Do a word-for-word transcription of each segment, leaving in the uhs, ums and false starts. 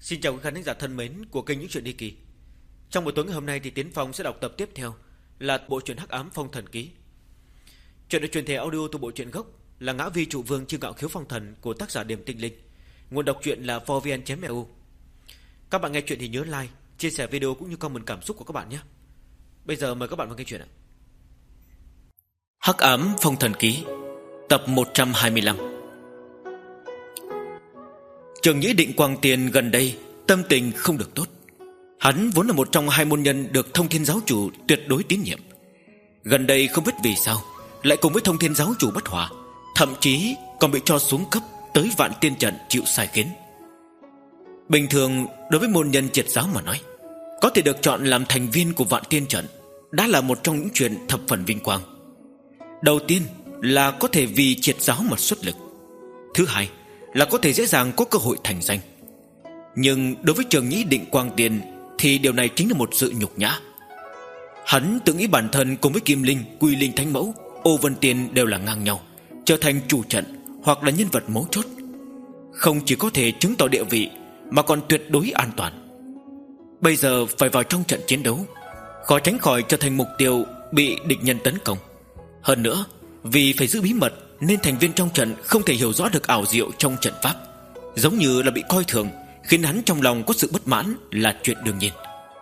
Xin chào quý khán giả thân mến của kênh Những Chuyện Đi Kỳ. Trong buổi tối ngày hôm nay thì Tiến Phong sẽ đọc tập tiếp theo là bộ truyện Hắc Ám Phong Thần Ký. Chuyện được truyền thể audio từ bộ truyện gốc là Ngã Vi Trụ Vương Chương Ngạo Khiếu Phong Thần của tác giả Điểm Tinh Linh. Nguồn đọc truyện là four v n chấm e u. Các bạn nghe chuyện thì nhớ like, chia sẻ video cũng như comment cảm xúc của các bạn nhé. Bây giờ mời các bạn vào nghe chuyện ạ. Hắc Ám Phong Thần Ký, tập một trăm hai mươi lăm. Trường Nhĩ Định Quang Tiền gần đây tâm tình không được tốt. Hắn vốn là một trong hai môn nhân được Thông Thiên Giáo Chủ tuyệt đối tín nhiệm. Gần đây không biết vì sao lại cùng với Thông Thiên Giáo Chủ bất hòa, thậm chí còn bị cho xuống cấp tới Vạn Tiên Trận chịu sai khiến. Bình thường đối với môn nhân triệt giáo mà nói, có thể được chọn làm thành viên của Vạn Tiên Trận đã là một trong những chuyện thập phần vinh quang. Đầu tiên là có thể vì triệt giáo mà xuất lực. Thứ hai là có thể dễ dàng có cơ hội thành danh. Nhưng đối với Trường Nhĩ Định Quang Tiền thì điều này chính là một sự nhục nhã. Hắn tự nghĩ bản thân cùng với Kim Linh, Quy Linh Thánh Mẫu, Ô Vân Tiên đều là ngang nhau, trở thành chủ trận hoặc là nhân vật mấu chốt. Không chỉ có thể chứng tỏ địa vị mà còn tuyệt đối an toàn. Bây giờ phải vào trong trận chiến đấu, khó tránh khỏi trở thành mục tiêu bị địch nhân tấn công. Hơn nữa, vì phải giữ bí mật nên thành viên trong trận không thể hiểu rõ được ảo diệu trong trận pháp, giống như là bị coi thường, khiến hắn trong lòng có sự bất mãn là chuyện đương nhiên.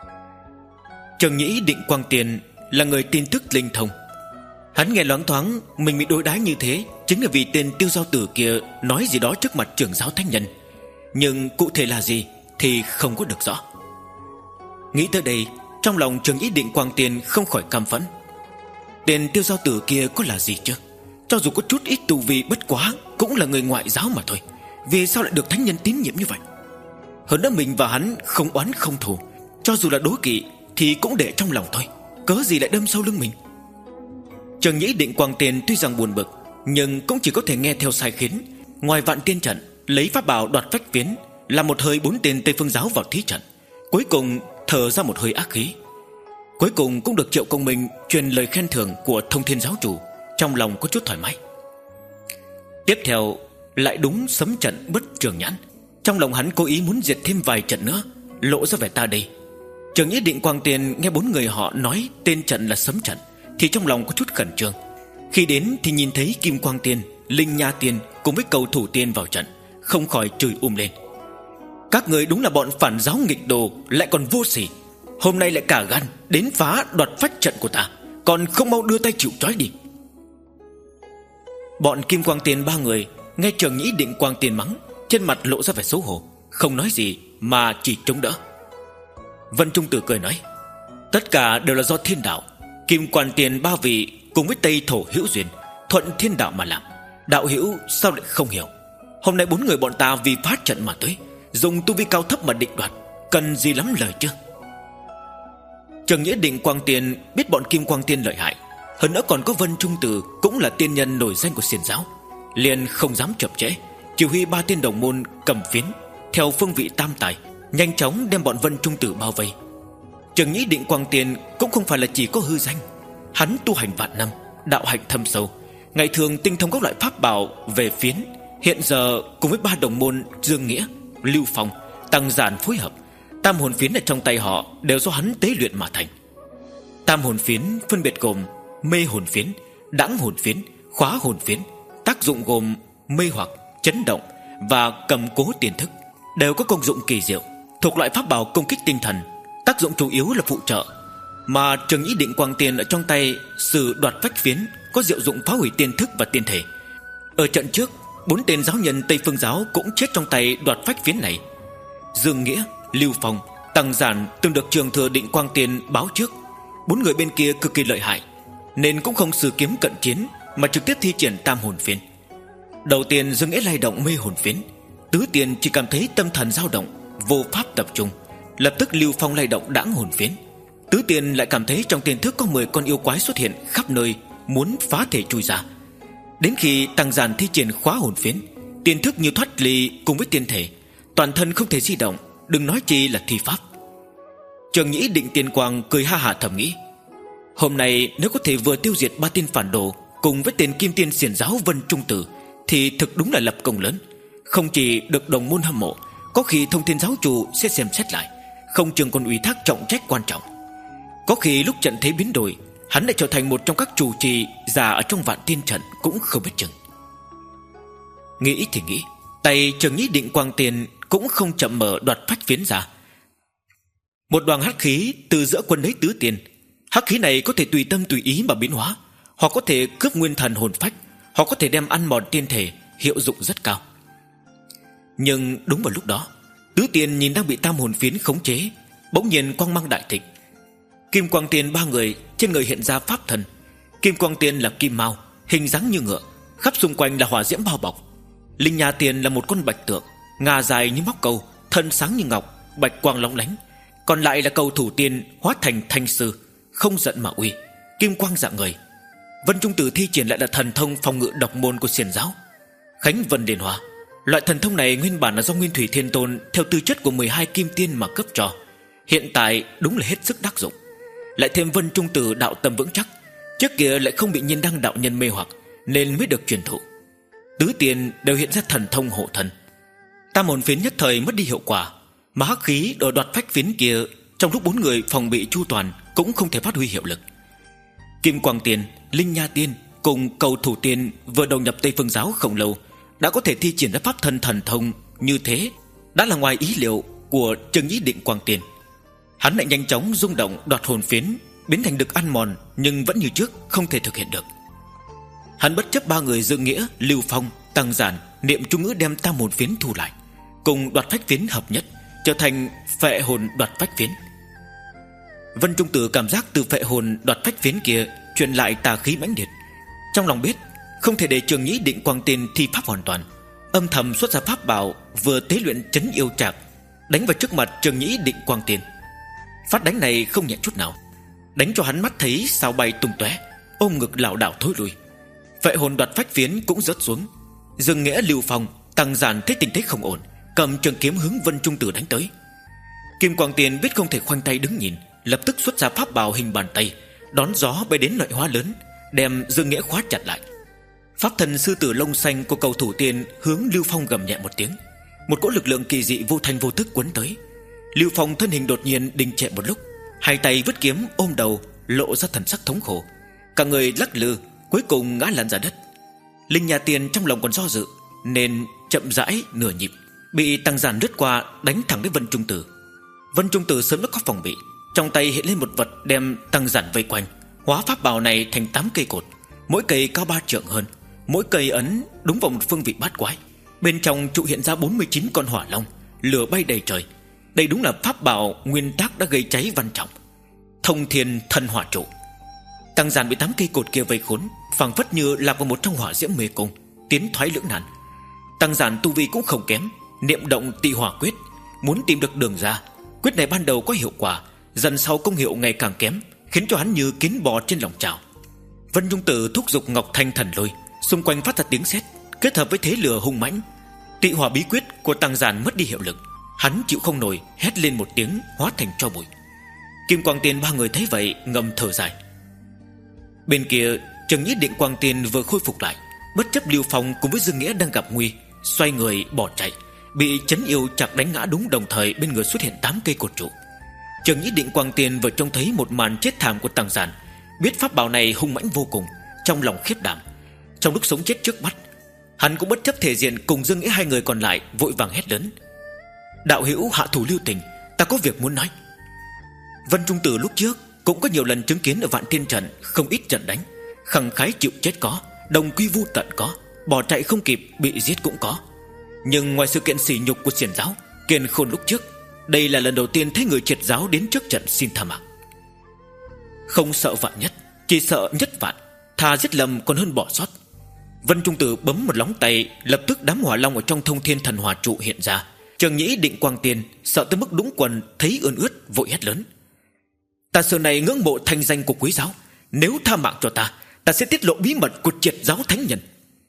Trường Nhĩ Định Quang Tiền là người tin tức linh thông. Hắn nghe loáng thoáng mình bị đối đãi như thế chính là vì tên Tiêu Giao Tử kia nói gì đó trước mặt trưởng giáo thánh nhân, nhưng cụ thể là gì thì không có được rõ. Nghĩ tới đây, trong lòng Trường Nhĩ Định Quang Tiền không khỏi căm phẫn. Tên Tiêu Giao Tử kia có là gì chứ? Cho dù có chút ít tu vi bất quá cũng là người ngoại giáo mà thôi, vì sao lại được thánh nhân tín nhiệm như vậy? Hơn nữa mình và hắn không oán không thù, cho dù là đố kỵ thì cũng để trong lòng thôi, cớ gì lại đâm sau lưng mình. Trường Nhĩ Định Quang Tiền tuy rằng buồn bực, nhưng cũng chỉ có thể nghe theo sai khiến. Ngoài Vạn Tiên Trận lấy pháp bảo đoạt phách phiến, làm một hơi bốn tên Tây Phương giáo vào thí trận, cuối cùng thở ra một hơi ác khí. Cuối cùng cũng được Triệu Công Minh truyền lời khen thưởng của Thông Thiên Giáo Chủ, trong lòng có chút thoải mái. Tiếp theo lại đúng sấm trận bất trường nhãn, trong lòng hắn cố ý muốn diệt thêm vài trận nữa, lộ ra vẻ ta đây. Trường Nhĩ Định Quang Tiền nghe bốn người họ nói tên trận là sấm trận thì trong lòng có chút khẩn trương. Khi đến thì nhìn thấy Kim Quang Tiên, Linh Nha Tiên cùng với Cầu Thủ Tiên vào trận, không khỏi chửi um lên. Các người đúng là bọn phản giáo nghịch đồ, lại còn vô sỉ. Hôm nay lại cả gan đến phá đoạt phách trận của ta, còn không mau đưa tay chịu trói đi. Bọn Kim Quang Tiên ba người nghe Trường Nhĩ Định Quang Tiền mắng, trên mặt lộ ra vẻ xấu hổ, không nói gì mà chỉ chống đỡ. Vân Trung Tử cười nói, tất cả đều là do thiên đạo. Kim Quan Tiền ba vị cùng với Tây Thổ hữu duyên, thuận thiên đạo mà làm. Đạo hữu sao lại không hiểu? Hôm nay bốn người bọn ta vì phá trận mà tới, dùng tu vi cao thấp mà định đoạt, cần gì lắm lời chứ? Trường Nhĩ Định Quang Tiền biết bọn Kim Quang Tiên lợi hại, hơn nữa còn có Vân Trung Tử cũng là tiên nhân nổi danh của xiển giáo, liền không dám chậm trễ, chỉ huy ba tiên đồng môn cầm phiến theo phương vị tam tài, nhanh chóng đem bọn Vân Trung Tử bao vây. Trường Nhĩ Định Quang Tiền cũng không phải là chỉ có hư danh, hắn tu hành vạn năm, đạo hạnh thâm sâu, ngày thường tinh thông các loại pháp bảo về phiến. Hiện giờ cùng với ba đồng môn Dương Nghĩa, Lưu Phong, Tăng Giản phối hợp, tam hồn phiến ở trong tay họ đều do hắn tế luyện mà thành. Tam hồn phiến phân biệt gồm mê hồn phiến, đãng hồn phiến, khóa hồn phiến. Tác dụng gồm mê hoặc, chấn động và cầm cố tiền thức, đều có công dụng kỳ diệu, thuộc loại pháp bảo công kích tinh thần, tác dụng chủ yếu là phụ trợ. Mà Trường Nhĩ Định Quang Tiền ở trong tay sử đoạt phách phiến có diệu dụng phá hủy tiên thức và tiên thể. Ở trận trước, bốn tên giáo nhân Tây Phương giáo cũng chết trong tay đoạt phách phiến này. Dương Nghĩa, Lưu Phong, Tăng Giản từng được Trường Thừa Định Quang Tiền báo trước. Bốn người bên kia cực kỳ lợi hại, nên cũng không sử kiếm cận chiến mà trực tiếp thi triển tam hồn phiến. Đầu tiên Dương Nghĩa lay động mê hồn phiến, tứ tiền chỉ cảm thấy tâm thần dao động, vô pháp tập trung. Lập tức Lưu Phong lay động đãng hồn phiến, tứ tiền lại cảm thấy trong tiền thức có mười con yêu quái xuất hiện khắp nơi, muốn phá thể chui ra. Đến khi Tăng Giản thi triển khóa hồn phiến, tiền thức như thoát ly cùng với tiên thể, toàn thân không thể di động, đừng nói chi là thi pháp. Trường Nhĩ Định Tiên Quang cười ha hả thầm nghĩ, hôm nay nếu có thể vừa tiêu diệt ba tên phản đồ cùng với tên Kim Tiên xiển giáo Vân Trung Tử thì thực đúng là lập công lớn, không chỉ được đồng môn hâm mộ, Có khi Thông Thiên giáo chủ sẽ xem xét lại, không chừng còn ủy thác trọng trách quan trọng. Có khi lúc trận thế biến đổi, hắn lại trở thành một trong các chủ trì già ở trong Vạn Tiên trận cũng không biết chừng. Nghĩ thì nghĩ, tay Trường Nhĩ Định Quang Tiền cũng không chậm mở đoạt phách phiến ra. Một đoàn hắc khí từ giữa quân ấy tứ tiền. Hắc khí này có thể tùy tâm tùy ý mà biến hóa, hoặc có thể cướp nguyên thần hồn phách, hoặc có thể đem ăn mòn tiên thể, hiệu dụng rất cao. Nhưng đúng vào lúc đó, tứ tiền nhìn đang bị tam hồn phiến khống chế, bỗng nhiên quang mang đại thịnh. Kim Quang Tiền ba người trên người hiện ra pháp thần. Kim Quang Tiền là kim mao, hình dáng như ngựa, khắp xung quanh là hỏa diễm bao bọc. Linh Nha Tiền là một con bạch tượng, ngà dài như móc câu, thân sáng như ngọc, bạch quang lóng lánh. Còn lại là cầu thủ tiên hóa thành thanh sư, không giận mà uy, kim quang dạng người. Vân Trung Tử thi triển lại là thần thông phòng ngự độc môn của Xiển giáo, Khánh Vân Điền Hòa. Loại thần thông này nguyên bản là do Nguyên Thủy Thiên Tôn theo tư chất của mười hai kim tiên mà cấp cho, hiện tại đúng là hết sức đắc dụng. Lại thêm Vân Trung Tử đạo tâm vững chắc, trước kia lại không bị Nhiên Đăng đạo nhân mê hoặc, nên mới được truyền thụ. Tứ tiền đều hiện ra thần thông hộ thần. Tam hồn phiến nhất thời mất đi hiệu quả, mà hắc khí đổi đoạt phách phiến kia trong lúc bốn người phòng bị chu toàn cũng không thể phát huy hiệu lực. Kim Quang Tiền, Linh Nha Tiên cùng cầu thủ tiên vừa đầu nhập Tây Phương giáo không lâu đã có thể thi triển ra pháp thân thần thông như thế, đã là ngoài ý liệu của Trường Nhĩ Định Quang Tiền. Hắn lại nhanh chóng rung động đoạt hồn phiến, biến thành được ăn mòn, nhưng vẫn như trước không thể thực hiện được. Hắn bất chấp ba người Dương Nghĩa, Lưu Phong, Tăng Giản niệm chú ngữ đem tam hồn phiến thu lại, cùng đoạt phách phiến hợp nhất, trở thành phệ hồn đoạt phách phiến. Vân Trung Tử cảm giác từ phệ hồn đoạt phách phiến kia truyền lại tà khí mãnh liệt, trong lòng biết không thể để Trường Nhĩ Định Quang Tiền thi pháp hoàn toàn, âm thầm xuất ra pháp bảo vừa tế luyện trấn yêu trạc, đánh vào trước mặt Trường Nhĩ Định Quang Tiền. Phát đánh này không nhẹ chút nào, đánh cho hắn mắt thấy sao bay tung tóe, ôm ngực lảo đảo thối lui. Phệ hồn đoạt phách phiến cũng rớt xuống. Dương Nghĩa, Lưu Phong, Tăng Giản thấy tình thế không ổn, cầm trường kiếm hướng Vân Trung Tử đánh tới. Kim Quang Tiền biết không thể khoanh tay đứng nhìn, lập tức xuất ra pháp bảo hình bàn tay, đón gió bay đến lợi hóa lớn, đem Dương Nghĩa khóa chặt lại. Pháp thần sư tử lông xanh của cầu thủ tiên hướng Lưu Phong gầm nhẹ một tiếng, một cỗ lực lượng kỳ dị vô thanh vô thức quấn tới. Lưu Phong thân hình đột nhiên đình trệ một lúc, hai tay vứt kiếm ôm đầu, lộ ra thần sắc thống khổ, cả người lắc lư, cuối cùng ngã lăn ra đất. Linh Nha Tiên trong lòng còn do dự, nên chậm rãi nửa nhịp, bị Tăng Giản lướt qua đánh thẳng đến Vân Trung Tử. Vân Trung Tử sớm đã có phòng bị, trong tay hiện lên một vật đem Tăng Giản vây quanh, hóa pháp bảo này thành tám cây cột, mỗi cây cao ba trượng hơn, mỗi cây ấn đúng vào một phương vị bát quái. Bên trong trụ hiện ra bốn mươi chín con hỏa long, lửa bay đầy trời. Đây đúng là pháp bảo nguyên tác đã gây cháy văn trọng, Thông Thiên Thần Hỏa Trụ. Tăng Giản bị tám cây cột kia vây khốn, phảng phất như lạc vào một trong hỏa diễm mê cung, tiến thoái lưỡng nan. Tăng Giản tu vi cũng không kém, niệm động Tị Hỏa Quyết, muốn tìm được đường ra. Quyết này ban đầu có hiệu quả, dần sau công hiệu ngày càng kém, khiến cho hắn như kiến bò trên lòng chảo. Vân Trung Tử thúc giục Ngọc Thanh Thần Lôi, xung quanh phát ra tiếng sét, kết hợp với thế lửa hung mãnh. Tị Hỏa bí quyết của Tăng Giản mất đi hiệu lực, hắn chịu không nổi, hét lên một tiếng, hóa thành tro bụi. Kim Quang Tiền ba người thấy vậy ngầm thở dài. Bên kia Trường Nhĩ Định Quang Tiền vừa khôi phục lại, bất chấp Lưu Phong cùng với Dương Nghĩa đang gặp nguy, xoay người bỏ chạy, bị trấn yêu chặt đánh ngã đúng đồng thời bên người xuất hiện tám cây cột trụ. Trường Nhĩ Định Quang Tiền vừa trông thấy một màn chết thảm của Tăng Giản, biết pháp bảo này hung mãnh vô cùng, trong lòng khiếp đảm. Trong lúc sống chết trước mắt, hắn cũng bất chấp thể diện cùng Dương Nghĩa hai người còn lại, vội vàng hét lớn: đạo hữu hạ thủ lưu tình, ta có việc muốn nói. Vân Trung Tử lúc trước cũng có nhiều lần chứng kiến ở Vạn Thiên trận không ít trận đánh, khẳng khái chịu chết có, đồng quy vu tận có, bỏ chạy không kịp bị giết cũng có. Nhưng ngoài sự kiện sỉ nhục của Xiển giáo, Kiền Khôn lúc trước, đây là lần đầu tiên thấy người triệt giáo đến trước trận xin tha mạng. Không sợ vạn nhất, chỉ sợ nhất vạn, thà giết lầm còn hơn bỏ sót. Vân Trung Tử bấm một lóng tay, lập tức đám hỏa long ở trong Thông Thiên Thần Hỏa Trụ hiện ra. Trường Nhĩ Định Quang Tiền sợ tới mức đúng quần, thấy ươn ướt vội hét lớn: ta xưa này ngưỡng mộ thanh danh của quý giáo, nếu tha mạng cho ta, ta sẽ tiết lộ bí mật của triệt giáo thánh nhân.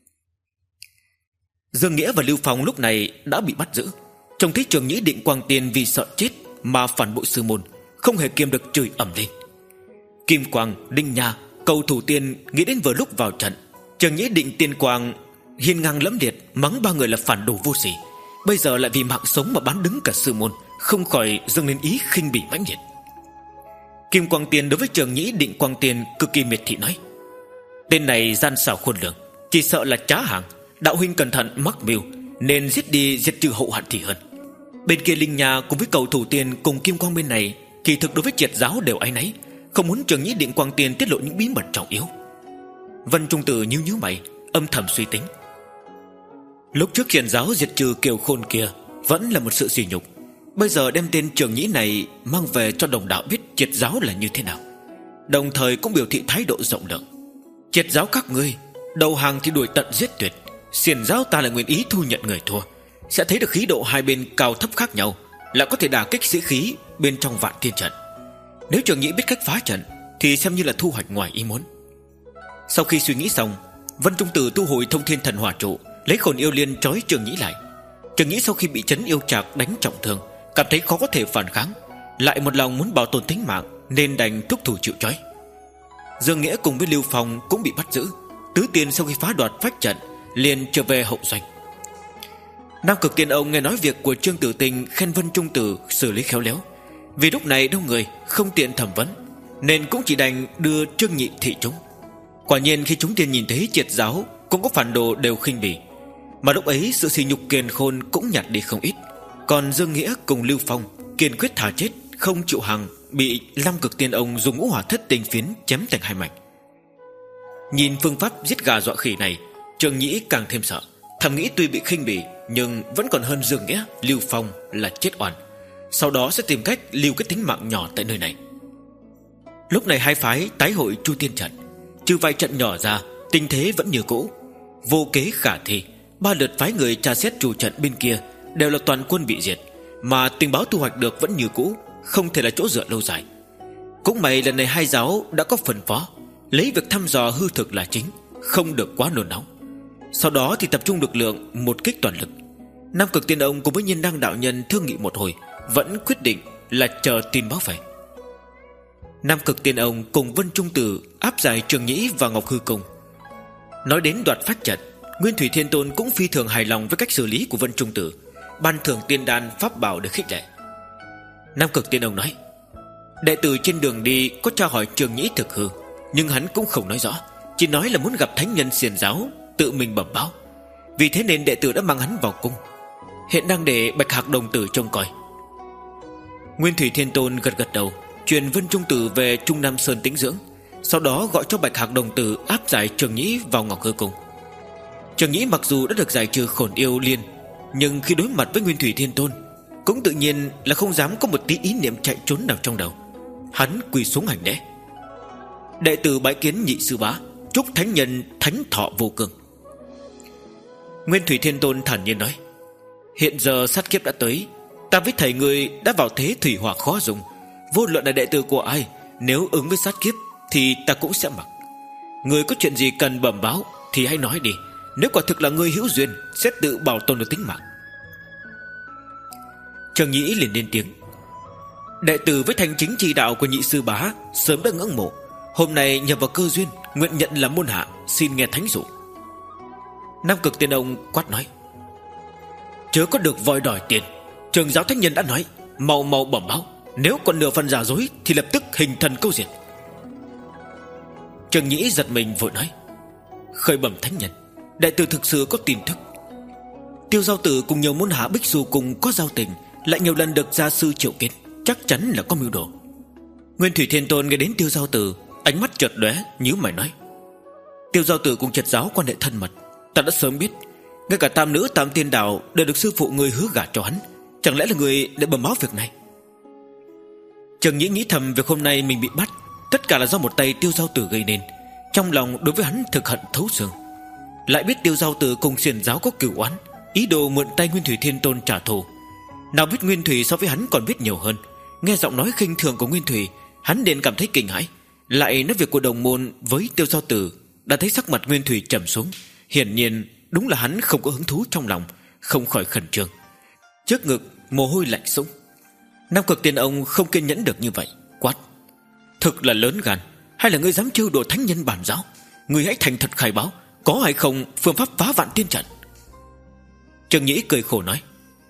Dương Nghĩa và Lưu Phong lúc này đã bị bắt giữ, trông thấy Trường Nhĩ Định Quang Tiền vì sợ chết mà phản bội sư môn, không hề kiềm được chửi ầm lên. Kim Quang, Đinh Nha, cầu thủ tiên nghĩ đến vừa lúc vào trận, Trường Nhĩ Định Tiên Quang hiên ngang lẫm liệt mắng ba người là phản đồ vô sỉ, bây giờ lại vì mạng sống mà bán đứng cả sư môn, không khỏi dâng lên ý khinh bỉ mãnh liệt. Kim Quang Tiên đối với Trường Nhĩ Định Quang Tiên cực kỳ miệt thị nói: tên này gian xảo khôn lường, chỉ sợ là trá hàng. Đạo huynh cẩn thận mắc mưu, nên giết đi diệt trừ hậu hoạn thì hơn. Bên kia Linh Nha cùng với Cầu Thủ Tiên cùng Kim Quang bên này kỳ thực đối với triệt giáo đều áy náy, không muốn Trường Nhĩ Định Quang Tiên tiết lộ những bí mật trọng yếu. Vân Trung Tử nhíu nhíu mày, âm thầm suy tính. Lúc trước triệt giáo diệt trừ Kiều Khôn kia vẫn là một sự sỉ nhục, bây giờ đem tên Trường Nhĩ này mang về cho đồng đạo biết triệt giáo là như thế nào, đồng thời cũng biểu thị thái độ rộng lượng. Triệt giáo các ngươi đầu hàng thì đuổi tận giết tuyệt, xiển giáo ta là nguyện ý thu nhận người thua. Sẽ thấy được khí độ hai bên cao thấp khác nhau, lại có thể đả kích sĩ khí bên trong Vạn Thiên trận. Nếu Trường Nhĩ biết cách phá trận thì xem như là thu hoạch ngoài ý muốn. Sau khi suy nghĩ xong, Vân Trung Tử thu hồi Thông Thiên Thần Hỏa trụ, lấy Khổn Yêu Liên trói Trường Nhĩ lại. Trường Nhĩ sau khi bị Trấn Yêu Trạc đánh trọng thương, cảm thấy khó có thể phản kháng, lại một lòng muốn bảo tồn tính mạng nên đành thúc thủ chịu trói. Dương Nghĩa cùng với Lưu Phong cũng bị bắt giữ. Tứ Tiên sau khi phá đoạt phách trận liền trở về hậu doanh. Nam Cực Tiên ông nghe nói việc của Trương Tử Tình khen Vân Trung Tử xử lý khéo léo, vì lúc này đông người không tiện thẩm vấn, nên cũng chỉ đành đưa Trương Nhị thị chúng. Quả nhiên khi chúng tiên nhìn thấy triệt giáo cũng có phản đồ đều khinh bỉ, mà lúc ấy sự sỉ nhục Kiền Khôn cũng nhạt đi không ít. Còn Dương Nghĩa cùng Lưu Phong kiên quyết thà chết không chịu hàng, bị Nam Cực Tiên ông dùng ngũ hỏa thất tinh phiến chém thành hai mảnh. Nhìn phương pháp giết gà dọa khỉ này, Trường Nhĩ càng thêm sợ, thầm nghĩ tuy bị khinh bỉ nhưng vẫn còn hơn Dương Nghĩa, Lưu Phong là chết oan. Sau đó sẽ tìm cách lưu cái tính mạng nhỏ tại nơi này. Lúc này hai phái tái hội Chu Tiên trận, trừ vài trận nhỏ ra, tình thế vẫn như cũ. Vô kế khả thi, ba lượt phái người tra xét chủ trận bên kia đều là toàn quân bị diệt, mà tình báo thu hoạch được vẫn như cũ, không thể là chỗ dựa lâu dài. Cũng may lần này hai giáo đã có phân phó, lấy việc thăm dò hư thực là chính, không được quá nôn nóng. Sau đó thì tập trung lực lượng một kích toàn lực. Nam Cực Tiên ông cùng với Nhiên Đăng đạo nhân thương nghị một hồi, vẫn quyết định là chờ tin báo về. Nam Cực Tiên ông cùng Vân Trung Tử áp giải Trường Nhĩ và Ngọc Hư Cung. Nói đến đoạt phách trận, Nguyên Thủy Thiên Tôn cũng phi thường hài lòng với cách xử lý của Vân Trung Tử, ban thưởng tiên đan pháp bảo để khích lệ. Nam Cực Tiên ông nói: đệ tử trên đường đi có tra hỏi Trường Nhĩ thực hư, nhưng hắn cũng không nói rõ, chỉ nói là muốn gặp thánh nhân xiển giáo, tự mình bẩm báo. Vì thế nên đệ tử đã mang hắn vào cung, hiện đang để Bạch Hạc đồng tử trông coi. Nguyên Thủy Thiên Tôn gật gật đầu, truyền Vân Trung Tử về Trung Nam Sơn tĩnh dưỡng, sau đó gọi cho Bạch Hạc đồng tử áp giải Trường Nhĩ vào Ngọc Hư Cung. Trường Nhĩ mặc dù đã được giải trừ Khổn Yêu Liên, nhưng khi đối mặt với Nguyên Thủy Thiên Tôn cũng tự nhiên là không dám có một tí ý niệm chạy trốn nào trong đầu. Hắn quỳ xuống hành lễ: đệ tử bái kiến nhị sư bá, chúc thánh nhân thánh thọ vô cương. Nguyên Thủy Thiên Tôn thản nhiên nói: hiện giờ sát kiếp đã tới, ta với thầy người đã vào thế thủy hỏa khó dùng, vô luận là đệ tử của ai, nếu ứng với sát kiếp thì ta cũng sẽ mặc. Người có chuyện gì cần bẩm báo thì hãy nói đi, nếu quả thực là người hữu duyên sẽ tự bảo tồn được tính mạng. Trường Nhĩ liền lên tiếng: đệ tử với thanh chính chi đạo của nhị sư bá sớm đã ngưỡng mộ, hôm nay nhờ vào cơ duyên nguyện nhận là môn hạ, xin nghe thánh dụ. Nam Cực Tiên ông quát nói: chớ có được voi đòi tiền, Trường giáo thánh nhân đã nói, mau mau bẩm báo, nếu còn nửa phần giả dối thì lập tức hình thần câu diệt. Trường Nhĩ giật mình vội nói: khởi bẩm thánh nhân, đệ tử thực sự có tin tức. Tiêu Giao Tử cùng nhiều môn hạ bích xù cùng có giao tình, lại nhiều lần được gia sư triệu kiến, chắc chắn là có mưu đồ. Nguyên Thủy Thiên Tôn nghe đến Tiêu Giao Tử, ánh mắt chợt lóe, nhíu mày nói: Tiêu Giao Tử cùng triệt giáo quan hệ thân mật, ta đã sớm biết. Ngay cả tam nữ tam tiên đạo đều được sư phụ người hứa gả cho hắn, chẳng lẽ là người để bẩm báo việc này? Trường Nhĩ nghĩ thầm việc hôm nay mình bị bắt tất cả là do một tay Tiêu Giao Tử gây nên, trong lòng đối với hắn thực hận thấu xương. Lại biết Tiêu Giao Tử cùng xiển giáo có cửu oán, ý đồ mượn tay Nguyên Thủy Thiên Tôn trả thù. Nào biết Nguyên Thủy so với hắn còn biết nhiều hơn, nghe giọng nói khinh thường của Nguyên Thủy, hắn liền cảm thấy kinh hãi. Lại nói việc của đồng môn với Tiêu Giao Tử, đã thấy sắc mặt Nguyên Thủy trầm xuống, hiển nhiên đúng là hắn không có hứng thú trong lòng, không khỏi khẩn trương. Trước ngực mồ hôi lạnh sũng. Nam Cực Tiên ông không kiên nhẫn được như vậy, quát: thực là lớn gan, hay là ngươi dám trêu đùa thánh nhân bản giáo? Ngươi hãy thành thật khai báo, có hay không phương pháp phá vạn tiên trận? Trường Nhĩ cười khổ nói: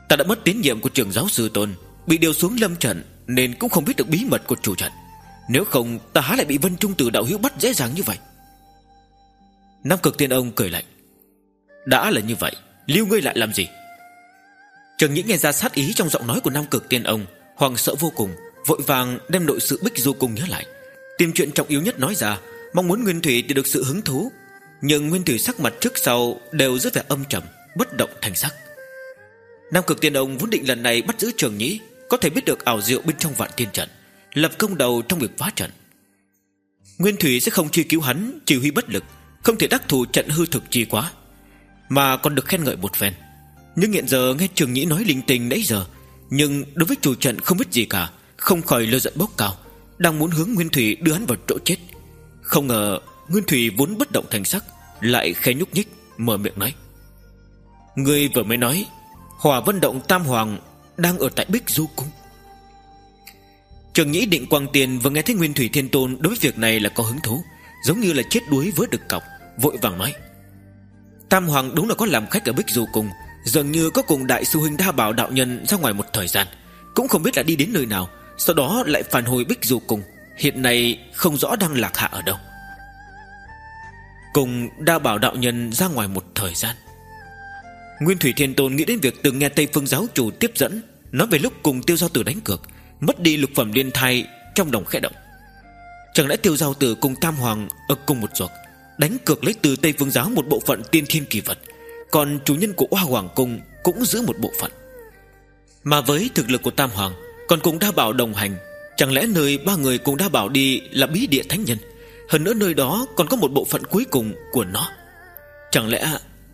Ta đã mất tín nhiệm của trưởng giáo sư tôn, bị điều xuống lâm trận, nên cũng không biết được bí mật của chủ trận. Nếu không ta há lại bị Vân Trung Tử đạo hữu bắt dễ dàng như vậy. Nam Cực Tiên Ông cười lạnh: đã là như vậy, lưu ngươi lại làm gì? Trần Nhĩ nghe ra sát ý trong giọng nói của Nam Cực Tiên Ông, hoảng sợ vô cùng, vội vàng đem nội sự Bích Du Cung nhớ lại, tìm chuyện trọng yếu nhất nói ra, mong muốn Nguyên Thủy tìm được sự hứng thú. Nhưng Nguyên Thủy sắc mặt trước sau đều rất vẻ âm trầm, bất động thành sắc. Nam Cực Tiên Ông vốn định lần này bắt giữ Trường Nhĩ, có thể biết được ảo diệu bên trong Vạn Tiên trận, lập công đầu trong việc phá trận. Nguyên Thủy sẽ không truy cứu hắn chỉ huy bất lực, không thể đắc thủ trận hư thực chi quá, mà còn được khen ngợi một phen. Nhưng hiện giờ nghe Trường Nhĩ nói linh tinh nãy giờ, nhưng đối với chủ trận không biết gì cả, không khỏi lơ giận bốc cao, đang muốn hướng Nguyên Thủy đưa hắn vào chỗ chết. Không ngờ Nguyên Thủy vốn bất động thành sắc, lại khẽ nhúc nhích mở miệng nói: ngươi vừa mới nói Hỏa Vân Động Tam Hoàng đang ở tại Bích Du Cung. Trường Nhĩ Định Quang Tiền vừa nghe thấy Nguyên Thủy Thiên Tôn đối với việc này là có hứng thú, giống như là chết đuối vớt được cọc, vội vàng nói: Tam Hoàng đúng là có làm khách ở Bích Du Cung, dường như có cùng đại sư huynh Đa Bảo đạo nhân ra ngoài một thời gian, cũng không biết là đi đến nơi nào, sau đó lại phản hồi Bích Du Cung, hiện nay không rõ đang lạc hạ ở đâu. Cùng Đa Bảo đạo nhân ra ngoài một thời gian. Nguyên Thủy Thiên Tôn nghĩ đến việc từng nghe Tây Phương giáo chủ tiếp dẫn nói về lúc cùng Tiêu Giao Tử đánh cược, mất đi lục phẩm liên thai, trong lòng khẽ động. Chẳng lẽ Tiêu Giao Tử cùng Tam Hoàng ở cùng một ruột, đánh cược lấy từ Tây Phương giáo một bộ phận tiên thiên kỳ vật, còn chủ nhân của Hoa Hoàng Cung cũng giữ một bộ phận. Mà với thực lực của Tam Hoàng còn cùng Đa Bảo đồng hành, chẳng lẽ nơi ba người cùng Đa Bảo đi là bí địa thánh nhân, hơn nữa nơi đó còn có một bộ phận cuối cùng của nó. Chẳng lẽ...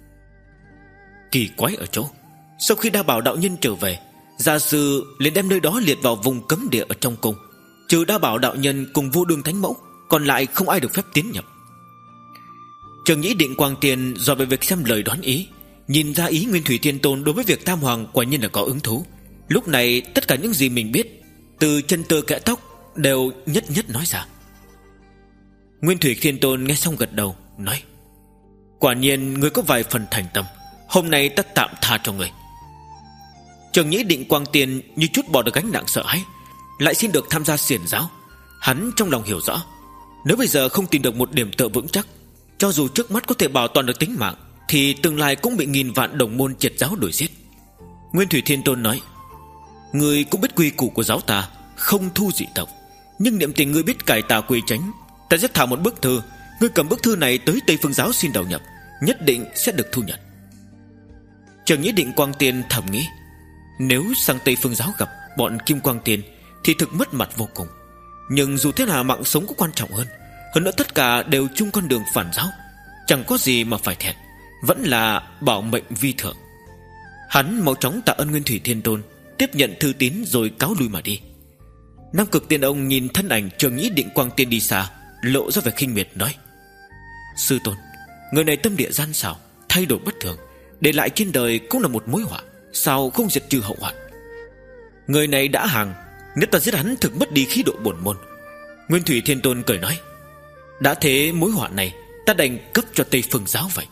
Kỳ quái ở chỗ, sau khi Đa Bảo đạo nhân trở về, gia sư liền đem nơi đó liệt vào vùng cấm địa ở trong cung, trừ Đa Bảo đạo nhân cùng Vô Đương Thánh Mẫu, còn lại không ai được phép tiến nhập. Trường Nhĩ Định Quang Tiền do về việc xem lời đoán ý, nhìn ra ý Nguyên Thủy Thiên Tôn đối với việc Tam Hoàng quả nhiên là có hứng thú. Lúc này tất cả những gì mình biết, từ chân tơ kẽ tóc, đều nhất nhất nói ra. Nguyên Thủy Thiên Tôn nghe xong gật đầu, nói: quả nhiên ngươi có vài phần thành tâm, hôm nay ta tạm tha cho ngươi. Trường Nhĩ Định Quang Tiền như chút bỏ được gánh nặng sợ hãi, lại xin được tham gia xiển giáo. Hắn trong lòng hiểu rõ, nếu bây giờ không tìm được một điểm tựa vững chắc, cho dù trước mắt có thể bảo toàn được tính mạng, thì tương lai cũng bị nghìn vạn đồng môn triệt giáo đuổi giết. Nguyên Thủy Thiên Tôn nói: ngươi cũng biết quy củ của giáo ta, không thu dị tộc, nhưng niệm tình ngươi biết cải tà quy chánh, ta sẽ thảo một bức thư, ngươi cầm bức thư này tới Tây Phương giáo xin đầu nhập, nhất định sẽ được thu nhận. Trường Nhĩ Định Quang Tiền thầm nghĩ, nếu sang Tây Phương giáo gặp bọn Kim Quang Tiền thì thực mất mặt vô cùng, nhưng dù thế nào mạng sống cũng quan trọng hơn. Hơn nữa tất cả đều chung con đường phản giáo, chẳng có gì mà phải thẹn, vẫn là bảo mệnh vi thượng. Hắn mau chóng tạ ơn Nguyên Thủy Thiên Tôn, tiếp nhận thư tín rồi cáo lui mà đi. Nam Cực Tiên Ông nhìn thân ảnh Trường Nhĩ Định Quang Tiên đi xa, lộ ra vẻ khinh miệt nói: sư tôn, người này tâm địa gian xảo, thay đổi bất thường, để lại trên đời cũng là một mối họa, sao không diệt trừ hậu hoạn. Người này đã hàng, nếu ta giết hắn thực mất đi khí độ bổn môn. Nguyên Thủy Thiên Tôn cười nói: đã thế mối họa này ta đành cấp cho Tây Phương giáo vậy.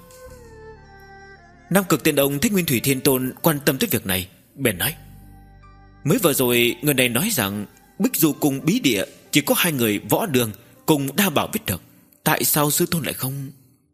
Nam Cực Tiên Ông thấy Nguyên Thủy Thiên Tôn quan tâm tới việc này, bèn nói: mới vừa rồi người này nói rằng Bích Du Cung bí địa chỉ có hai người Võ Đường cùng Đa Bảo biết được, tại sao sư tôn lại không...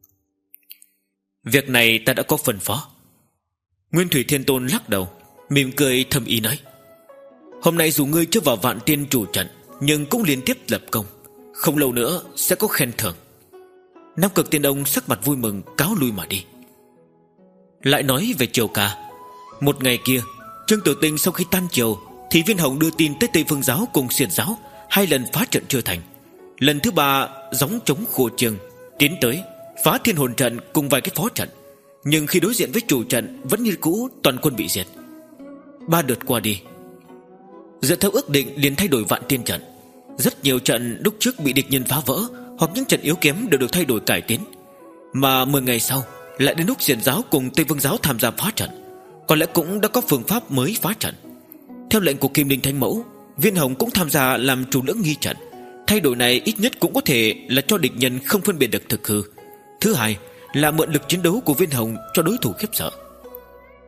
Việc này ta đã có phân phó. Nguyên Thủy Thiên Tôn lắc đầu, mỉm cười thầm ý nói: hôm nay dù ngươi chưa vào Vạn Tiên chủ trận, nhưng cũng liên tiếp lập công, không lâu nữa sẽ có khen thưởng. Nam Cực Tiên Ông sắc mặt vui mừng cáo lui mà đi. Lại nói về triều ca. Một ngày kia, Trương Tử Tinh sau khi tan triều thì Viên Hồng đưa tin tới Tây Phương giáo cùng Xiển giáo hai lần phá trận chưa thành. Lần thứ ba gióng chống khô trường tiến tới phá Thiên Hồn trận cùng vài cái phó trận, nhưng khi đối diện với chủ trận vẫn như cũ toàn quân bị diệt. Ba đợt qua đi, dựa theo ước định liền thay đổi Vạn Tiên trận. Rất nhiều trận lúc trước bị địch nhân phá vỡ, hoặc những trận yếu kém đều được thay đổi cải tiến. Mà mười ngày sau lại đến lúc Xiển giáo cùng Tây Phương giáo tham gia phá trận, có lẽ cũng đã có phương pháp mới phá trận. Theo lệnh của Kim Linh Thánh Mẫu, Viên Hồng cũng tham gia làm chủ lưỡng nghi trận. Thay đổi này ít nhất cũng có thể là cho địch nhân không phân biệt được thực hư. Thứ hai là mượn lực chiến đấu của Viên Hồng cho đối thủ khiếp sợ.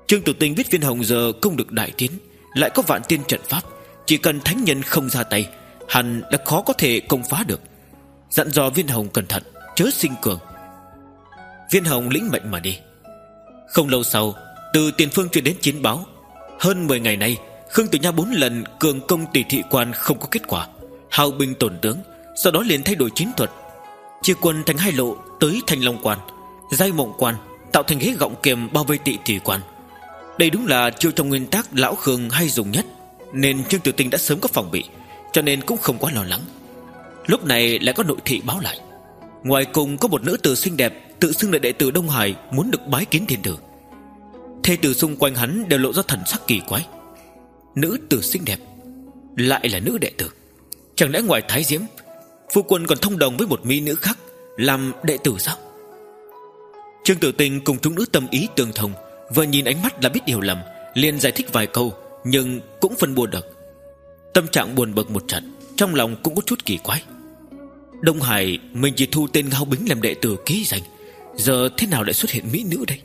Trương Tử Tinh biết Viên Hồng giờ công được đại tiến, lại có vạn tiên trận pháp, chỉ cần thánh nhân không ra tay, hắn đã khó có thể công phá được. Dặn dò Viên Hồng cẩn thận, chớ sinh cường. Viên Hồng lĩnh mệnh mà đi. Không lâu sau, từ tiền phương truyền đến chiến báo, hơn mười ngày nay Khương Tử Nha bốn lần cường công tỷ thị quan không có kết quả, hao binh tổn tướng. Sau đó liền thay đổi chiến thuật, chia quân thành hai lộ tới Thanh Long Quan, Giai Mộng Quan, tạo thành ghế gọng kiềm bao vây tỷ thị quan. Đây đúng là chiêu trong nguyên tắc lão Khương hay dùng nhất, nên Trương Tử Tinh đã sớm có phòng bị, cho nên cũng không quá lo lắng. Lúc này lại có nội thị báo lại, ngoài cùng có một nữ tử xinh đẹp tự xưng là đệ tử Đông Hải, muốn được bái kiến thiên tử. Thê tử xung quanh hắn đều lộ ra thần sắc kỳ quái. Nữ tử xinh đẹp lại là nữ đệ tử, chẳng lẽ ngoài Thái Diễm, phu quân còn thông đồng với một mỹ nữ khác làm đệ tử sao? Trương Tử Tinh cùng chúng nữ tâm ý tương thông, vừa nhìn ánh mắt là biết hiểu lầm, liền giải thích vài câu, nhưng cũng phân buồn được. Tâm trạng buồn bực một trận, trong lòng cũng có chút kỳ quái. Đông Hải mình chỉ thu tên Ngao Bính làm đệ tử ký danh, giờ thế nào lại xuất hiện mỹ nữ đây?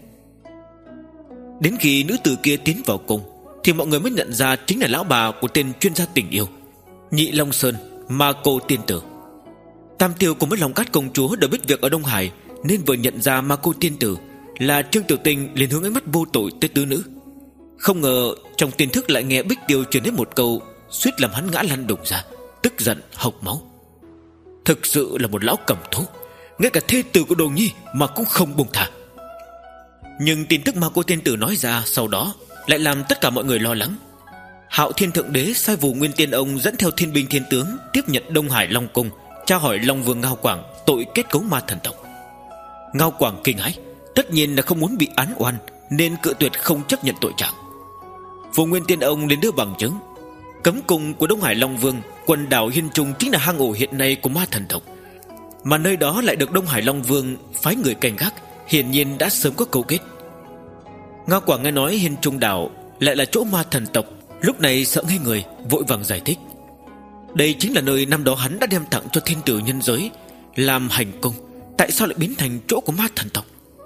Đến khi nữ tử kia tiến vào cung, thì mọi người mới nhận ra chính là lão bà của tên chuyên gia tình yêu Nhị Long Sơn, Ma Cô tiên tử. Tam Tiêu cùng với Long Cát công chúa đều biết việc ở Đông Hải, nên vừa nhận ra Ma Cô tiên tử là Trương Tử Tinh liền hướng ánh mắt vô tội tới tứ nữ. Không ngờ trong tiềm thức lại nghe Bích Tiêu truyền đến một câu suýt làm hắn ngã lăn đùng ra, tức giận hộc máu. Thực sự là một lão cầm thú, ngay cả thê tử của Đồ Nhi mà cũng không buông thả. Nhưng tin tức Ma Cô tiên tử nói ra sau đó lại làm tất cả mọi người lo lắng. Hạo Thiên Thượng Đế sai Vũ Nguyên Tiên Ông dẫn theo thiên binh thiên tướng tiếp nhận Đông Hải Long Cung, tra hỏi Long Vương Ngao Quảng tội kết cấu ma thần tộc. Ngao Quảng kinh hãi, tất nhiên là không muốn bị án oan, nên cự tuyệt không chấp nhận tội trạng. Vũ Nguyên Tiên Ông liền đưa bằng chứng, cấm cung của Đông Hải Long Vương, quần đảo Hiên Trung chính là hang ổ hiện nay của ma thần tộc, mà nơi đó lại được Đông Hải Long Vương phái người canh gác, hiển nhiên đã sớm có câu kết. Ngao Quảng nghe nói Hiên Trung đảo lại là chỗ ma thần tộc, lúc này sợ ngây người, vội vàng giải thích. Đây chính là nơi năm đó hắn đã đem tặng cho thiên tử nhân giới làm hành cung, tại sao lại biến thành chỗ của ma thần tộc?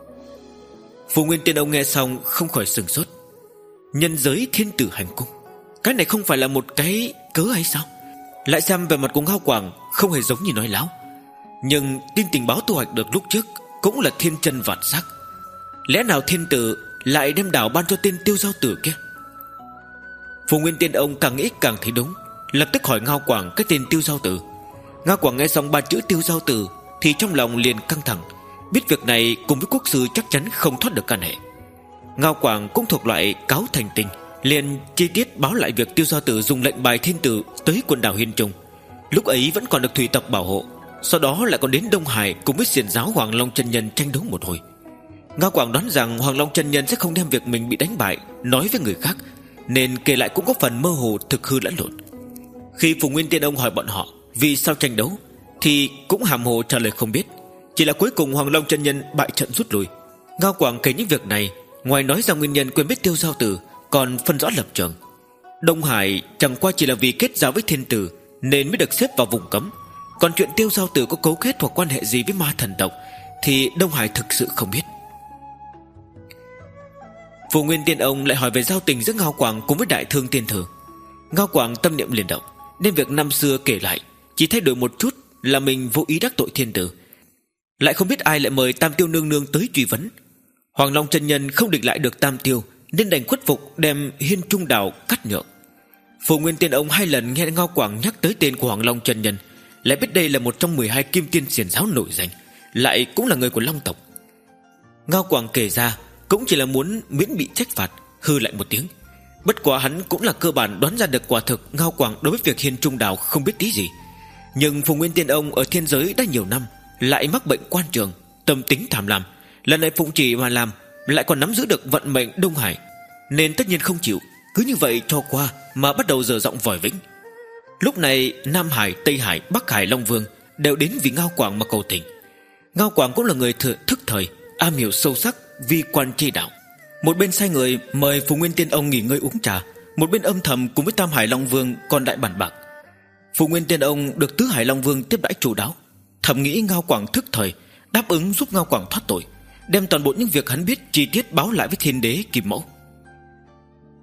Phù Nguyên Tiên Ông nghe xong không khỏi sửng sốt. Nhân giới thiên tử hành cung, cái này không phải là một cái cớ hay sao? Lại xem về mặt của Ngao Quảng không hề giống như nói láo, nhưng tin tình báo thu hoạch được lúc trước cũng là thiên chân vạn sắc. Lẽ nào thiên tử lại đem đảo ban cho tên Tiêu Giao Tử kia? Phù Nguyên Tiên Ông càng nghĩ càng thấy đúng, lập tức hỏi Ngao Quảng cái tên Tiêu Giao Tử. Ngao Quảng nghe xong ba chữ Tiêu Giao Tử thì trong lòng liền căng thẳng, biết việc này cùng với quốc sư chắc chắn không thoát được can hệ. Ngao Quảng cũng thuộc loại cáo thành tình, liền chi tiết báo lại việc Tiêu Giao Tử dùng lệnh bài thiên tử tới quần đảo Hiên Trung, lúc ấy vẫn còn được thủy tộc bảo hộ, sau đó lại còn đến Đông Hải cùng với xiển giáo Hoàng Long chân nhân tranh đấu một hồi. Ngao Quảng đoán rằng Hoàng Long chân nhân sẽ không đem việc mình bị đánh bại nói với người khác, nên kể lại cũng có phần mơ hồ thực hư lẫn lộn. Khi Phù Nguyên Tiên Ông hỏi bọn họ vì sao tranh đấu, thì cũng hàm hồ trả lời không biết, chỉ là cuối cùng Hoàng Long chân nhân bại trận rút lui. Ngao Quảng kể những việc này, ngoài nói ra nguyên nhân quên biết Tiêu Giao Tử, còn phân rõ lập trường. Đông Hải chẳng qua chỉ là vì kết giao với thiên tử nên mới được xếp vào vùng cấm, còn chuyện Tiêu Giao Tử có cấu kết hoặc quan hệ gì với ma thần tộc thì Đông Hải thực sự không biết. Phù Nguyên Tiên Ông lại hỏi về giao tình giữa Ngao Quảng cùng với Đại Thương Tiên Tử. Ngao Quảng tâm niệm liền động, nên việc năm xưa kể lại chỉ thay đổi một chút là mình vô ý đắc tội thiên tử, lại không biết ai lại mời Tam Tiêu nương nương tới truy vấn. Hoàng Long chân nhân không địch lại được Tam Tiêu, nên đành khuất phục đem Hiên Trung đảo cắt nhượng. Phù Nguyên Tiên Ông hai lần nghe Ngao Quảng nhắc tới tên của Hoàng Long chân nhân, lại biết đây là một trong mười hai kim tiên xiển giáo nổi danh, lại cũng là người của Long tộc. Ngao Quảng kể ra cũng chỉ là muốn miễn bị trách phạt, hư lại một tiếng. Bất quá hắn cũng là cơ bản đoán ra được quả thực Ngao Quảng đối với việc Hiên Trung đảo không biết tí gì. Nhưng Phù Nguyên Tiên Ông ở thiên giới đã nhiều năm, lại mắc bệnh quan trường, tâm tính tham lam, lần này phụng chỉ mà làm, lại còn nắm giữ được vận mệnh Đông Hải, nên tất nhiên không chịu cứ như vậy cho qua, mà bắt đầu dở giọng vòi vĩnh. Lúc này Nam Hải, Tây Hải, Bắc Hải Long Vương đều đến vì Ngao Quảng mà cầu tình. Ngao Quảng cũng là người thừa, thức thời, am hiểu sâu sắc vi quan tri đạo. Một bên sai người mời Phù Nguyên Tiên Ông nghỉ ngơi uống trà, một bên âm thầm cùng với Tam Hải Long Vương còn đại bản bạc. Phù Nguyên Tiên Ông được Tứ Hải Long Vương tiếp đãi chu đáo, thầm nghĩ Ngao Quảng thức thời, đáp ứng giúp Ngao Quảng thoát tội, đem toàn bộ những việc hắn biết chi tiết báo lại với Thiên Đế Kim Mẫu.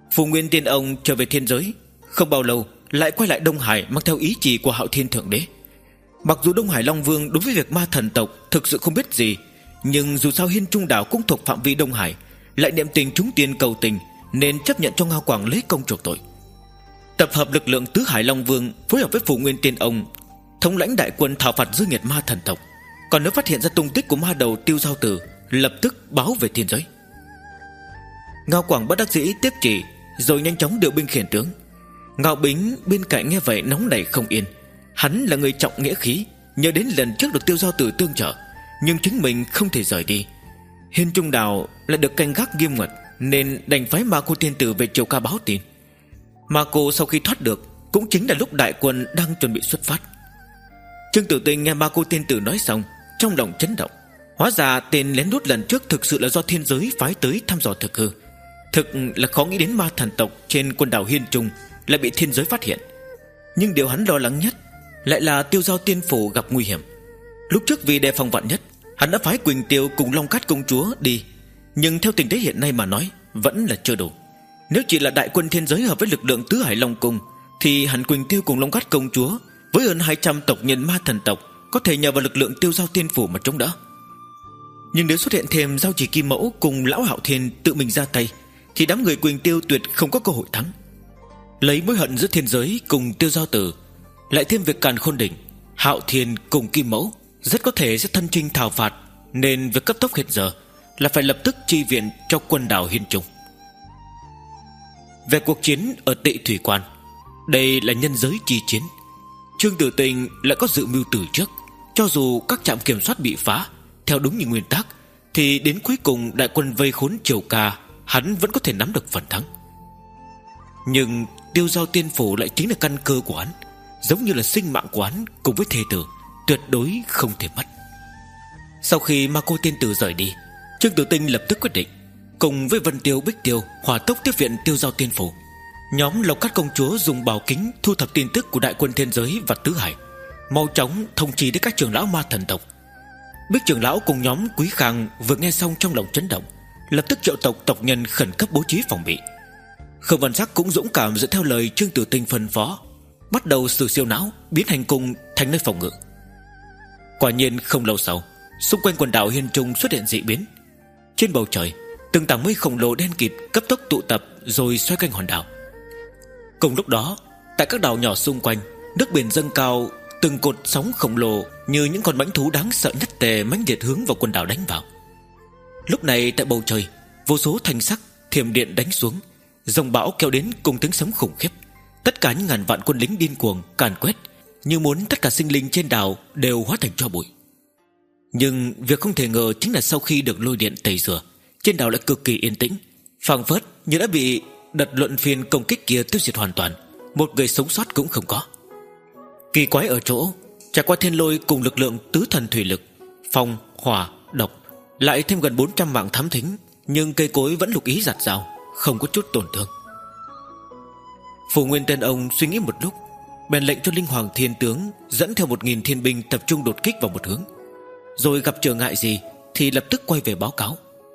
Phù Nguyên Tiên Ông trở về thiên giới, không bao lâu lại quay lại Đông Hải mang theo ý chỉ của Hạo Thiên Thượng Đế. Mặc dù Đông Hải Long Vương đối với việc ma thần tộc thực sự không biết gì, nhưng dù sao Hiên Trung Đảo cũng thuộc phạm vi Đông Hải, lại niệm tình trúng tiền cầu tình, nên chấp nhận cho Ngao Quảng lấy công chuộc tội. Tập hợp lực lượng tứ Hải Long Vương phối hợp với Phù Nguyên Tiên Ông thống lãnh đại quân thảo phạt dư nghiệt ma thần tộc. Còn nếu phát hiện ra tung tích của ma đầu Tiêu Giao Tử, lập tức báo về thiên giới. Ngao Quảng bất đắc dĩ tiếp chỉ, rồi nhanh chóng điều binh khiển tướng. Ngao Bính bên cạnh nghe vậy nóng nảy không yên. Hắn là người trọng nghĩa khí, nhớ đến lần trước được Tiêu Giao Tử tương trợ, nhưng chính mình không thể rời đi. Hiên Trung Đảo lại được canh gác nghiêm ngặt, nên đành phái Ma Cô Tiên Tử về triều ca báo tin. Ma Cô sau khi thoát được cũng chính là lúc đại quân đang chuẩn bị xuất phát. Trương Tử Tinh nghe Ma Cô Tiên Tử nói xong, trong lòng chấn động. Hóa ra tên lén lút lần trước thực sự là do thiên giới phái tới thăm dò thực hư. Thực là khó nghĩ đến ma thần tộc trên quần đảo Hiên Trung lại bị thiên giới phát hiện. Nhưng điều hắn lo lắng nhất lại là Tiêu Giao Tiên Phủ gặp nguy hiểm. Lúc trước vì đề phòng vạn nhất, hắn đã phái Quỳnh Tiêu cùng Long Cát công chúa đi, nhưng theo tình thế hiện nay mà nói vẫn là chưa đủ. Nếu chỉ là đại quân thiên giới hợp với lực lượng tứ Hải Long Cung, thì hẳn Quỳnh Tiêu cùng Long Cát công chúa với hơn hai trăm tộc nhân ma thần tộc có thể nhờ vào lực lượng Tiêu Giao Tiên Phủ mà chống đỡ. Nhưng nếu xuất hiện thêm Giao Chỉ Kim Mẫu cùng Lão Hạo Thiên tự mình ra tay, thì đám người Quỳnh Tiêu tuyệt không có cơ hội thắng. Lấy mối hận giữa thiên giới cùng Tiêu Giao Tử, lại thêm việc Càn Khôn Đỉnh, Hạo Thiên cùng Kim Mẫu rất có thể sẽ thân chinh thảo phạt, nên việc cấp tốc hiện giờ là phải lập tức chi viện cho quần đảo Hiên Trung. Về cuộc chiến ở Tị Thủy Quan, đây là nhân giới chi chiến. Trương Tử Tinh lại có dự mưu từ trước. Cho dù các trạm kiểm soát bị phá, theo đúng như nguyên tắc, thì đến cuối cùng đại quân vây khốn triều ca, hắn vẫn có thể nắm được phần thắng. Nhưng Tiêu Giao Tiên Phủ lại chính là căn cơ của hắn, giống như là sinh mạng của hắn cùng với thê tử, tuyệt đối không thể mất. Sau khi Ma Cô Tiên Tử rời đi, Trương Tử Tinh lập tức quyết định cùng với Vân Tiêu, Bích Tiêu hỏa tốc tiếp viện Tiêu Giao Tiên Phủ. Nhóm Lộc Cát công chúa dùng bảo kính thu thập tin tức của đại quân thiên giới và tứ hải, mau chóng thông trì đến các trưởng lão ma thần tộc. Bích trưởng lão cùng nhóm Quý Khang vừa nghe xong trong lòng chấn động, lập tức triệu tộc tộc nhân khẩn cấp bố trí phòng bị. Khương Văn Sắc cũng dũng cảm dựa theo lời Trương Tử Tinh phân phó, bắt đầu sử siêu não biến hành cung thành nơi phòng ngự. Quả nhiên không lâu sau, xung quanh quần đảo Hiên Trung xuất hiện dị biến. Trên bầu trời, từng tảng mây khổng lồ đen kịt cấp tốc tụ tập rồi xoay quanh hòn đảo. Cùng lúc đó, tại các đảo nhỏ xung quanh, nước biển dâng cao, từng cột sóng khổng lồ như những con mãnh thú đáng sợ nhất tề mãnh liệt hướng vào quần đảo đánh vào. Lúc này tại bầu trời, vô số thanh sắc thiểm điện đánh xuống, dòng bão kéo đến cùng tiếng sấm khủng khiếp. Tất cả những ngàn vạn quân lính điên cuồng càn quét, như muốn tất cả sinh linh trên đảo đều hóa thành tro bụi. Nhưng việc không thể ngờ chính là sau khi được lôi điện tẩy rửa, trên đảo lại cực kỳ yên tĩnh, phảng phất như đã bị đợt luận phiên công kích kia tiêu diệt hoàn toàn, một người sống sót cũng không có. Kỳ quái ở chỗ, trải qua thiên lôi cùng lực lượng tứ thần thủy lực, phong, hỏa, độc, lại thêm gần bốn trăm mạng thám thính, nhưng cây cối vẫn lục ý giạt rào, không có chút tổn thương. Phù Nguyên Tiên Ông suy nghĩ một lúc, bèn lệnh cho Linh Hoàng Thiên Tướng dẫn theo một nghìn thiên binh tập trung đột kích vào một hướng, rồi gặp trở ngại gì thì lập tức quay về báo cáo.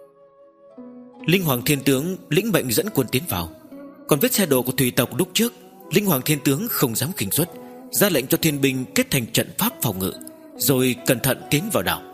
Linh Hoàng Thiên Tướng lĩnh mệnh dẫn quân tiến vào. Còn vết xe đồ của thủy tộc lúc trước, Linh Hoàng Thiên Tướng không dám khinh suất, ra lệnh cho thiên binh kết thành trận pháp phòng ngự, rồi cẩn thận tiến vào đảo.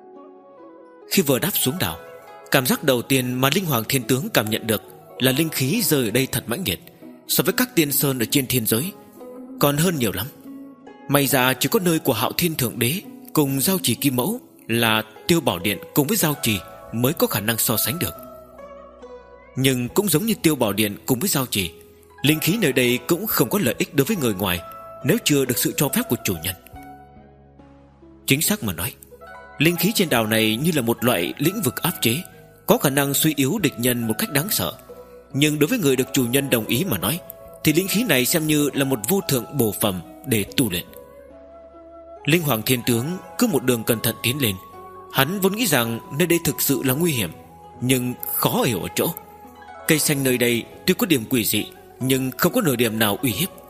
Khi vừa đáp xuống đảo, cảm giác đầu tiên mà Linh Hoàng Thiên Tướng cảm nhận được là linh khí rơi ở đây thật mãnh liệt, so với các tiên sơn ở trên thiên giới còn hơn nhiều lắm. May ra chỉ có nơi của Hạo Thiên Thượng Đế cùng Giao Chỉ Kim Mẫu là Tiêu Bảo Điện cùng với Giao Chỉ mới có khả năng so sánh được. Nhưng cũng giống như Tiêu Bảo Điện cùng với Giao Chỉ, linh khí nơi đây cũng không có lợi ích đối với người ngoài nếu chưa được sự cho phép của chủ nhân. Chính xác mà nói, linh khí trên đảo này như là một loại lĩnh vực áp chế, có khả năng suy yếu địch nhân một cách đáng sợ. Nhưng đối với người được chủ nhân đồng ý mà nói, thì linh khí này xem như là một vô thượng bổ phẩm để tu luyện. Linh Hoàng Thiên Tướng cứ một đường cẩn thận tiến lên. Hắn vốn nghĩ rằng nơi đây thực sự là nguy hiểm, nhưng khó hiểu ở chỗ cây xanh nơi đây tuy có điểm quỷ dị, nhưng không có nửa điểm nào uy hiếp.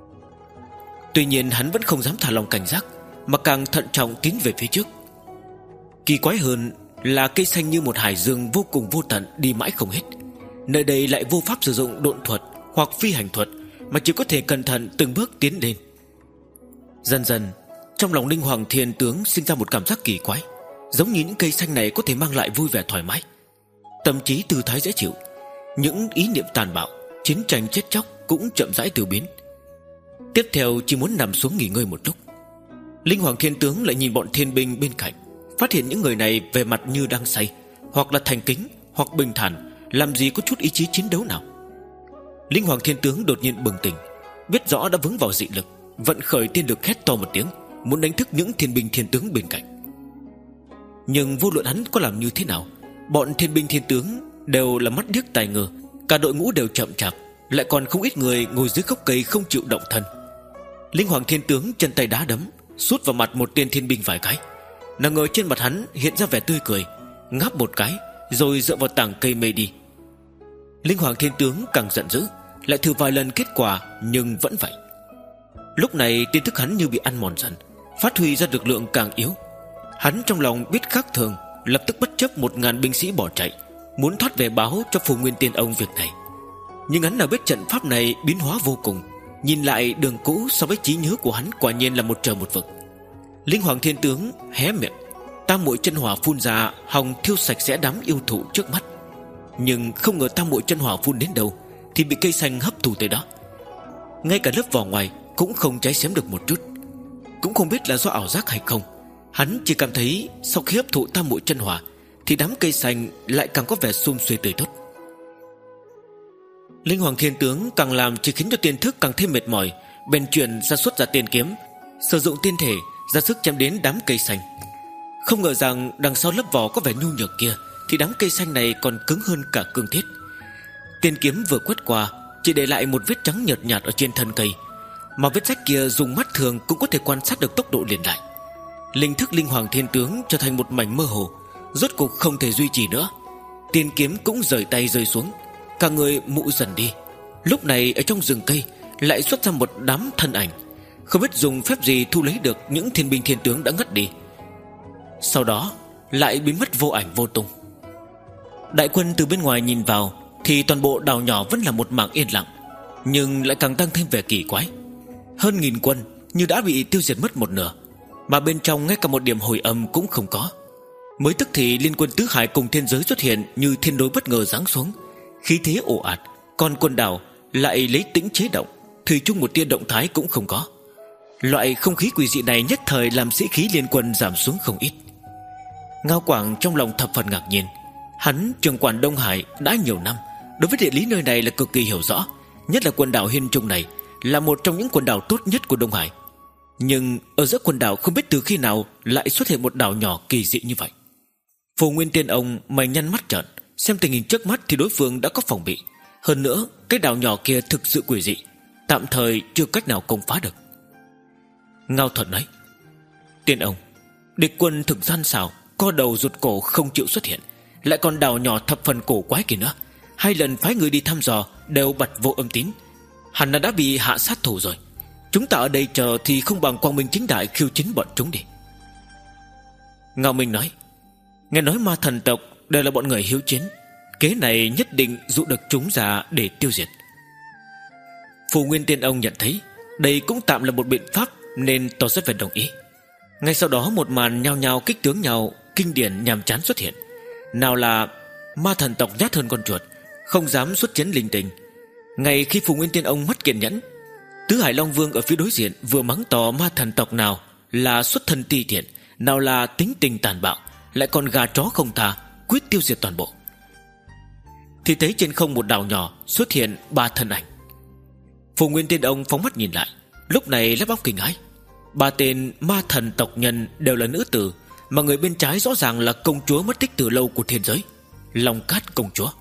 Tuy nhiên hắn vẫn không dám thả lòng cảnh giác, mà càng thận trọng tiến về phía trước. Kỳ quái hơn là cây xanh như một hải dương vô cùng vô tận đi mãi không hết. Nơi đây lại vô pháp sử dụng độn thuật hoặc phi hành thuật, mà chỉ có thể cẩn thận từng bước tiến lên. Dần dần trong lòng Linh Hoàng Thiên Tướng sinh ra một cảm giác kỳ quái, giống như những cây xanh này có thể mang lại vui vẻ thoải mái, tâm trí tư thái dễ chịu. Những ý niệm tàn bạo, chiến tranh chết chóc cũng chậm rãi tiêu biến. Tiếp theo chỉ muốn nằm xuống nghỉ ngơi một lúc. Linh Hoàng Thiên Tướng lại nhìn bọn thiên binh bên cạnh, phát hiện những người này về mặt như đang say, hoặc là thành kính, hoặc bình thản, làm gì có chút ý chí chiến đấu nào. Linh Hoàng Thiên Tướng đột nhiên bừng tỉnh, biết rõ đã vướng vào dị lực, vận khởi tiên lực hét to một tiếng, muốn đánh thức những thiên binh thiên tướng bên cạnh. Nhưng vô luận hắn có làm như thế nào, bọn thiên binh thiên tướng đều là mắt điếc tai ngơ, cả đội ngũ đều chậm chạp, lại còn không ít người ngồi dưới gốc cây không chịu động thân. Linh Hoàng Thiên Tướng chân tay đá đấm, sút vào mặt một tên thiên binh vài cái. Nàng ngồi trên mặt hắn hiện ra vẻ tươi cười, ngáp một cái rồi dựa vào tảng cây mê đi. Linh Hoàng Thiên Tướng càng giận dữ, lại thử vài lần kết quả nhưng vẫn vậy. Lúc này tiên thức hắn như bị ăn mòn dần, phát huy ra lực lượng càng yếu. Hắn trong lòng biết khác thường, lập tức bất chấp một ngàn binh sĩ bỏ chạy, muốn thoát về báo cho Phù Nguyên Tiên Ông việc này. Nhưng hắn nào biết trận pháp này biến hóa vô cùng, nhìn lại đường cũ so với trí nhớ của hắn quả nhiên là một trời một vực. Linh Hoàng Thiên Tướng hé miệng, tam muội chân hỏa phun ra, hòng thiêu sạch sẽ đám yêu thụ trước mắt. Nhưng không ngờ tam muội chân hỏa phun đến đâu thì bị cây xanh hấp thụ tới đó. Ngay cả lớp vỏ ngoài cũng không cháy xém được một chút. Cũng không biết là do ảo giác hay không, hắn chỉ cảm thấy sau khi hấp thụ tam muội chân hỏa thì đám cây xanh lại càng có vẻ sum xuê tươi tốt. Linh Hoàng Thiên Tướng càng làm chỉ khiến cho tiên thức càng thêm mệt mỏi, bèn chuyển ra xuất ra tiên kiếm, sử dụng tiên thể ra sức chém đến đám cây xanh. Không ngờ rằng đằng sau lớp vỏ có vẻ nhu nhược kia thì đám cây xanh này còn cứng hơn cả cương thiết. Tiên kiếm vừa quét qua chỉ để lại một vết trắng nhợt nhạt ở trên thân cây, mà vết rách kia dùng mắt thường cũng có thể quan sát được tốc độ liền lại. Linh thức Linh Hoàng Thiên Tướng trở thành một mảnh mơ hồ, rốt cuộc không thể duy trì nữa. Tiên kiếm cũng rời tay rơi xuống, cả người mụ dần đi. Lúc này ở trong rừng cây lại xuất ra một đám thân ảnh, không biết dùng phép gì thu lấy được những thiên binh thiên tướng đã ngất đi, sau đó lại biến mất vô ảnh vô tung. Đại quân từ bên ngoài nhìn vào thì toàn bộ đảo nhỏ vẫn là một mảng yên lặng, nhưng lại càng tăng thêm vẻ kỳ quái. Hơn nghìn quân như đã bị tiêu diệt mất một nửa, mà bên trong ngay cả một điểm hồi âm cũng không có. Mới tức thì liên quân tứ hải cùng thiên giới xuất hiện như thiên đối bất ngờ giáng xuống, khí thế ồ ạt, còn quần đảo lại lấy tĩnh chế động, thủy chung một tia động thái cũng không có. Loại không khí quỷ dị này nhất thời làm sĩ khí liên quân giảm xuống không ít. Ngao Quảng trong lòng thập phần ngạc nhiên. Hắn trưởng quản Đông Hải đã nhiều năm, đối với địa lý nơi này là cực kỳ hiểu rõ, nhất là quần đảo Hiên Trung này là một trong những quần đảo tốt nhất của Đông Hải. Nhưng ở giữa quần đảo không biết từ khi nào lại xuất hiện một đảo nhỏ kỳ dị như vậy. Phù Nguyên Tiên Ông mày nhăn mắt trợn, xem tình hình trước mắt thì đối phương đã có phòng bị. Hơn nữa cái đảo nhỏ kia thực sự quỷ dị, tạm thời chưa cách nào công phá được. Ngao Thuận nói: Tiên Ông, địch quân thực gian xảo, co đầu rụt cổ không chịu xuất hiện, lại còn đảo nhỏ thập phần cổ quái kia nữa. Hai lần phái người đi thăm dò đều bật vô âm tín, hẳn là đã bị hạ sát thủ rồi. Chúng ta ở đây chờ thì không bằng quang minh chính đại khiêu chiến bọn chúng đi. Ngao Minh nói: Nghe nói ma thần tộc đều là bọn người hiếu chiến, kế này nhất định dụ được chúng ra để tiêu diệt. Phù Nguyên Tiên Ông nhận thấy đây cũng tạm là một biện pháp nên tỏ rất vẻ đồng ý. Ngay sau đó một màn nhao nhao kích tướng nhau kinh điển nhàm chán xuất hiện. Nào là ma thần tộc nhát hơn con chuột, không dám xuất chiến linh tinh. Ngay khi Phù Nguyên Tiên Ông mất kiên nhẫn, Tứ Hải Long Vương ở phía đối diện vừa mắng to ma thần tộc nào là xuất thân ti tiện, nào là tính tình tàn bạo, lại còn gà chó không tha, quyết tiêu diệt toàn bộ. Thì thấy trên không một đảo nhỏ xuất hiện ba thân ảnh. Phù Nguyên Tiên Ông phóng mắt nhìn lại, lúc này lắp bắp kinh hãi. Ba tên ma thần tộc nhân đều là nữ tử, mà người bên trái rõ ràng là công chúa mất tích từ lâu của thiên giới, Long Cát công chúa.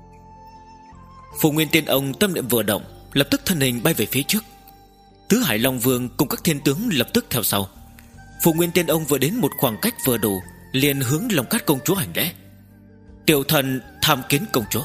Phù Nguyên Tiên Ông tâm niệm vừa động, lập tức thân hình bay về phía trước. Tứ Hải Long Vương cùng các thiên tướng lập tức theo sau. Phù Nguyên Tiên Ông vừa đến một khoảng cách vừa đủ, liền hướng Long Cát công chúa hành lễ: Tiểu thần tham kiến công chúa.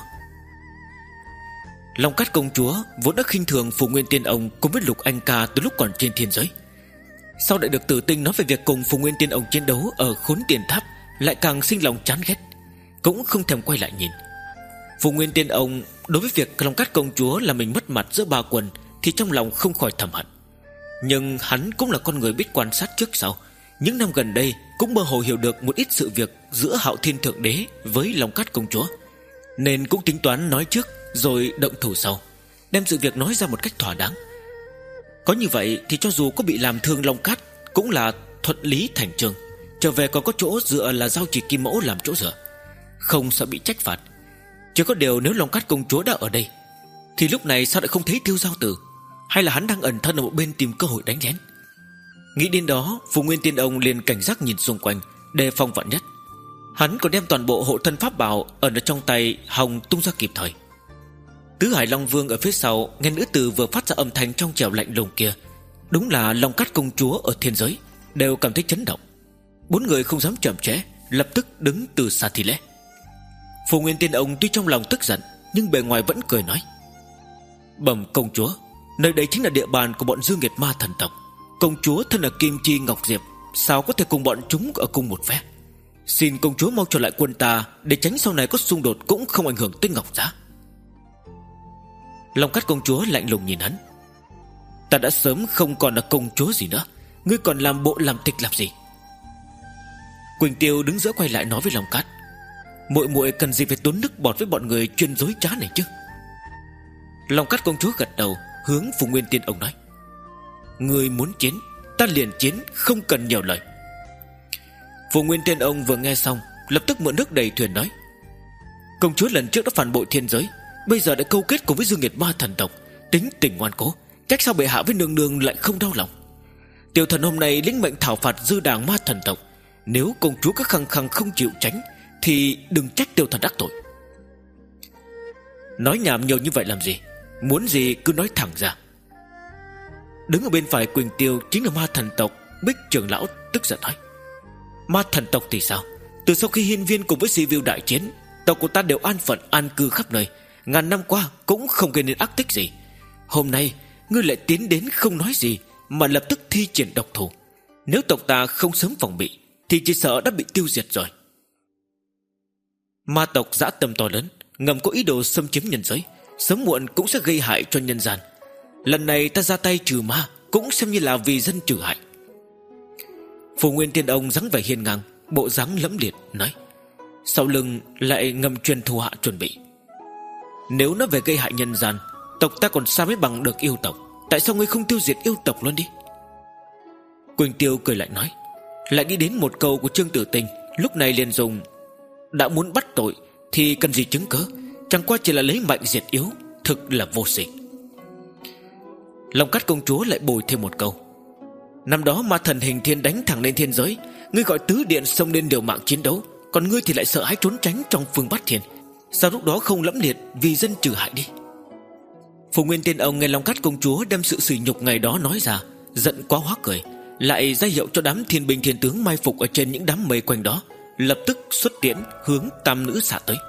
Long Cát công chúa vốn đã khinh thường Phù Nguyên Tiên Ông cùng với Lục Anh Ca từ lúc còn trên thiên giới, sau lại được Tử Tinh nói về việc cùng Phù Nguyên Tiên Ông chiến đấu ở Khốn Tiền Tháp, lại càng sinh lòng chán ghét, cũng không thèm quay lại nhìn. Phù Nguyên Tiên ông đối với việc Long Cát công chúa là mình mất mặt giữa ba quần thì trong lòng không khỏi thầm hận. Nhưng hắn cũng là con người biết quan sát trước sau. Những năm gần đây cũng mơ hồ hiểu được một ít sự việc giữa Hạo Thiên Thượng Đế với Long Cát công chúa, nên cũng tính toán nói trước rồi động thủ sau, đem sự việc nói ra một cách thỏa đáng. Có như vậy thì cho dù có bị làm thương Long Cát cũng là thuận lý thành chương, trở về còn có chỗ dựa là giao chỉ Kim Mẫu làm chỗ dựa, không sợ bị trách phạt. Chỉ có điều nếu Long Cát công chúa đã ở đây thì lúc này sao lại không thấy Tiêu Giao Tử, hay là hắn đang ẩn thân ở một bên tìm cơ hội đánh lén? Nghĩ đến đó, Phù Nguyên Tiên ông liền cảnh giác nhìn xung quanh, đề phòng vạn nhất. Hắn còn đem toàn bộ hộ thân pháp bảo ở trong tay hòng tung ra kịp thời. Tứ Hải Long Vương ở phía sau nghe nữ tử vừa phát ra âm thanh trong trẻo lạnh lùng kia, đúng là Long Cát công chúa ở thiên giới, đều cảm thấy chấn động. Bốn người không dám chậm trễ, lập tức đứng từ xa thi lễ. Phù Nguyên Tiên ông tuy trong lòng tức giận, nhưng bề ngoài vẫn cười nói: Bẩm công chúa, nơi đây chính là địa bàn của bọn Dương Nghiệt Ma thần tộc. Công chúa thân là Kim Chi Ngọc Diệp, sao có thể cùng bọn chúng ở cùng một phe? Xin công chúa mau trở lại quân ta, để tránh sau này có xung đột cũng không ảnh hưởng tới Ngọc Giá. Long Cát công chúa lạnh lùng nhìn hắn: Ta đã sớm không còn là công chúa gì nữa, ngươi còn làm bộ làm tịch làm gì? Quỳnh Tiêu đứng giữa quay lại nói với Long Cát: Muội muội cần gì phải tốn nước bọt với bọn người chuyên dối trá này chứ? Long Cát công chúa gật đầu, hướng Phù Nguyên Tiên ông nói: Ngươi muốn chiến, ta liền chiến, không cần nhiều lời. Phù Nguyên Tiên ông vừa nghe xong, lập tức mượn nước đầy thuyền nói: Công chúa lần trước đã phản bội thiên giới, bây giờ đã câu kết cùng với Dương Nghiệt Ma thần tộc, tính tình ngoan cố, trách sao bệ hạ với nương nương lại không đau lòng. Tiểu thần hôm nay lĩnh mệnh thảo phạt dư đảng Ma thần tộc, nếu công chúa cứ khăng khăng không chịu tránh thì đừng trách tiểu thần đắc tội. Nói nhảm nhiều như vậy làm gì? Muốn gì cứ nói thẳng ra. Đứng ở bên phải Quỳnh Tiêu chính là Ma thần tộc Bích trưởng lão tức giận nói: Ma thần tộc thì sao? Từ sau khi hiên viên cùng với Si Viu đại chiến, tộc của ta đều an phận an cư khắp nơi, ngàn năm qua cũng không gây nên ác tích gì. Hôm nay ngươi lại tiến đến không nói gì mà lập tức thi triển độc thủ. Nếu tộc ta không sớm phòng bị thì chỉ sợ đã bị tiêu diệt rồi. Ma tộc dã tâm to lớn, ngầm có ý đồ xâm chiếm nhân giới, sớm muộn cũng sẽ gây hại cho nhân gian. Lần này ta ra tay trừ ma cũng xem như là vì dân trừ hại. Phù Nguyên Tiên ông dáng vẻ hiên ngang, bộ dáng lẫm liệt nói: Sau lưng lại ngầm truyền thù hạ chuẩn bị. Nếu nó về gây hại nhân gian, tộc ta còn xa mới bằng được yêu tộc. Tại sao ngươi không tiêu diệt yêu tộc luôn đi? Quỳnh Tiêu cười lại nói, lại nghĩ đến một câu của Trương Tử Tinh, lúc này liền dùng: đã muốn bắt tội thì cần gì chứng cớ, chẳng qua chỉ là lấy mạnh diệt yếu, thực là vô sỉ. Long Cát công chúa lại bồi thêm một câu: năm đó ma thần hình thiên đánh thẳng lên thiên giới, ngươi gọi tứ điện xông lên liều mạng chiến đấu, còn ngươi thì lại sợ hãi trốn tránh trong phương Bát Thiên. Sao lúc đó không lẫm liệt vì dân trừ hại đi? Phù Nguyên Tiên ông nghe Long Cát công chúa đem sự sỉ nhục ngày đó nói ra, giận quá hóa cười, lại ra hiệu cho đám thiên binh thiên tướng mai phục ở trên những đám mây quanh đó, lập tức xuất tiễn hướng tam nữ xạ tới.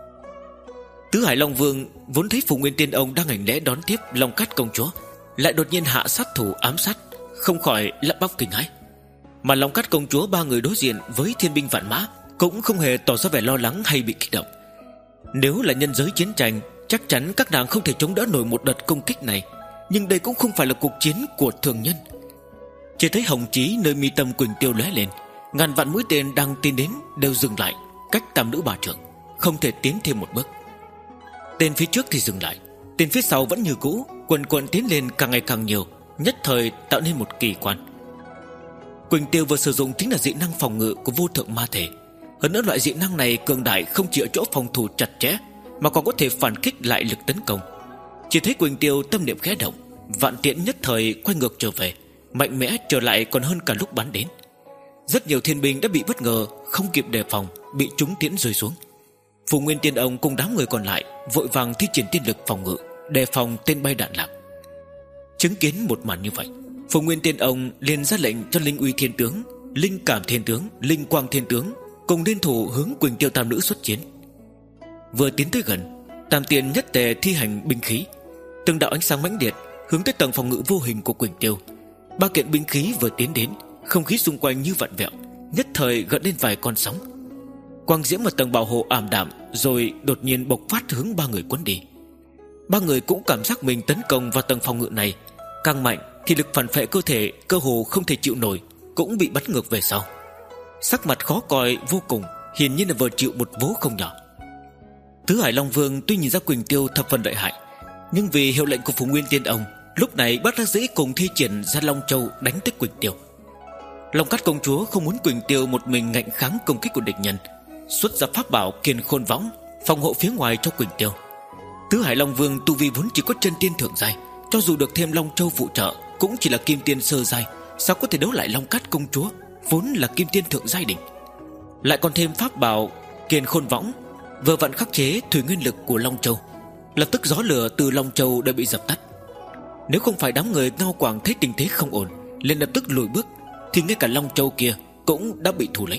Tứ Hải Long Vương vốn thấy Phù Nguyên Tiên ông đang hành lễ đón tiếp Long Cát công chúa, lại đột nhiên hạ sát thủ ám sát, không khỏi lắp bắp kinh hãi. Mà Long Cát công chúa ba người đối diện với thiên binh vạn mã cũng không hề tỏ ra vẻ lo lắng hay bị kích động. Nếu là nhân giới chiến tranh, chắc chắn các nàng không thể chống đỡ nổi một đợt công kích này, nhưng đây cũng không phải là cuộc chiến của thường nhân. Chỉ thấy hồng chí nơi mi tâm Quỳnh Tiêu lóe lên, ngàn vạn mũi tên đang tiến đến đều dừng lại, cách tam nữ bà trượng, không thể tiến thêm một bước. Tên phía trước thì dừng lại, tên phía sau vẫn như cũ, quần quần tiến lên càng ngày càng nhiều, nhất thời tạo nên một kỳ quan. Quỳnh Tiêu vừa sử dụng chính là dị năng phòng ngự của vô thượng ma thể. Hơn nữa loại dị năng này cường đại không chỉ ở chỗ phòng thủ chặt chẽ, mà còn có thể phản kích lại lực tấn công. Chỉ thấy Quỳnh Tiêu tâm niệm khẽ động, vạn tiễn nhất thời quay ngược trở về, mạnh mẽ trở lại còn hơn cả lúc bắn đến. Rất nhiều thiên binh đã bị bất ngờ, không kịp đề phòng, bị trúng tiễn rơi xuống. Phù Nguyên Tiên ông cùng đám người còn lại vội vàng thi triển tiên lực phòng ngự, đề phòng tên bay đạn lạc. Chứng kiến một màn như vậy, Phù Nguyên Tiên ông liền ra lệnh cho Linh Uy Thiên tướng, Linh Cảm Thiên tướng, Linh Quang Thiên tướng cùng liên thủ hướng Quỳnh Tiêu tam nữ xuất chiến. Vừa tiến tới gần, tam tiên nhất tề thi hành binh khí, từng đạo ánh sáng mãnh liệt hướng tới tầng phòng ngự vô hình của Quỳnh Tiêu. Ba kiện binh khí vừa tiến đến, không khí xung quanh như vặn vẹo, nhất thời gợn lên vài con sóng. Quang diễm ở tầng bảo hộ ảm đạm, rồi đột nhiên bộc phát hướng ba người cuốn đi. Ba người cũng cảm giác mình tấn công vào tầng phòng ngự này càng mạnh thì lực phản phệ cơ thể cơ hồ không thể chịu nổi, cũng bị bắn ngược về sau. Sắc mặt khó coi vô cùng, hiển nhiên là vừa chịu một vố không nhỏ. Tứ Hải Long Vương tuy nhìn ra Quỳnh Tiêu thập phần lợi hại, nhưng vì hiệu lệnh của Phù Nguyên Tiên ông, lúc này bất đắc dĩ cùng thi triển ra Long Châu đánh tới Quỳnh Tiêu. Long Cát công chúa không muốn Quỳnh Tiêu một mình ngạnh kháng công kích của địch nhân, xuất ra pháp bảo Kiền Khôn Võng phòng hộ phía ngoài cho Quỳnh Tiêu. Tứ Hải Long Vương tu vi vốn chỉ có chân tiên thượng giai, cho dù được thêm Long Châu phụ trợ cũng chỉ là kim tiên sơ giai, sao có thể đấu lại Long Cát công chúa vốn là kim tiên thượng giai đỉnh. Lại còn thêm pháp bảo Kiền Khôn Võng vừa vặn khắc chế thủy nguyên lực của Long Châu, lập tức gió lửa từ Long Châu đã bị dập tắt. Nếu không phải đám người Ngao Quảng thấy tình thế không ổn liền lập tức lùi bước, thì ngay cả Long Châu kia cũng đã bị thủ lĩnh.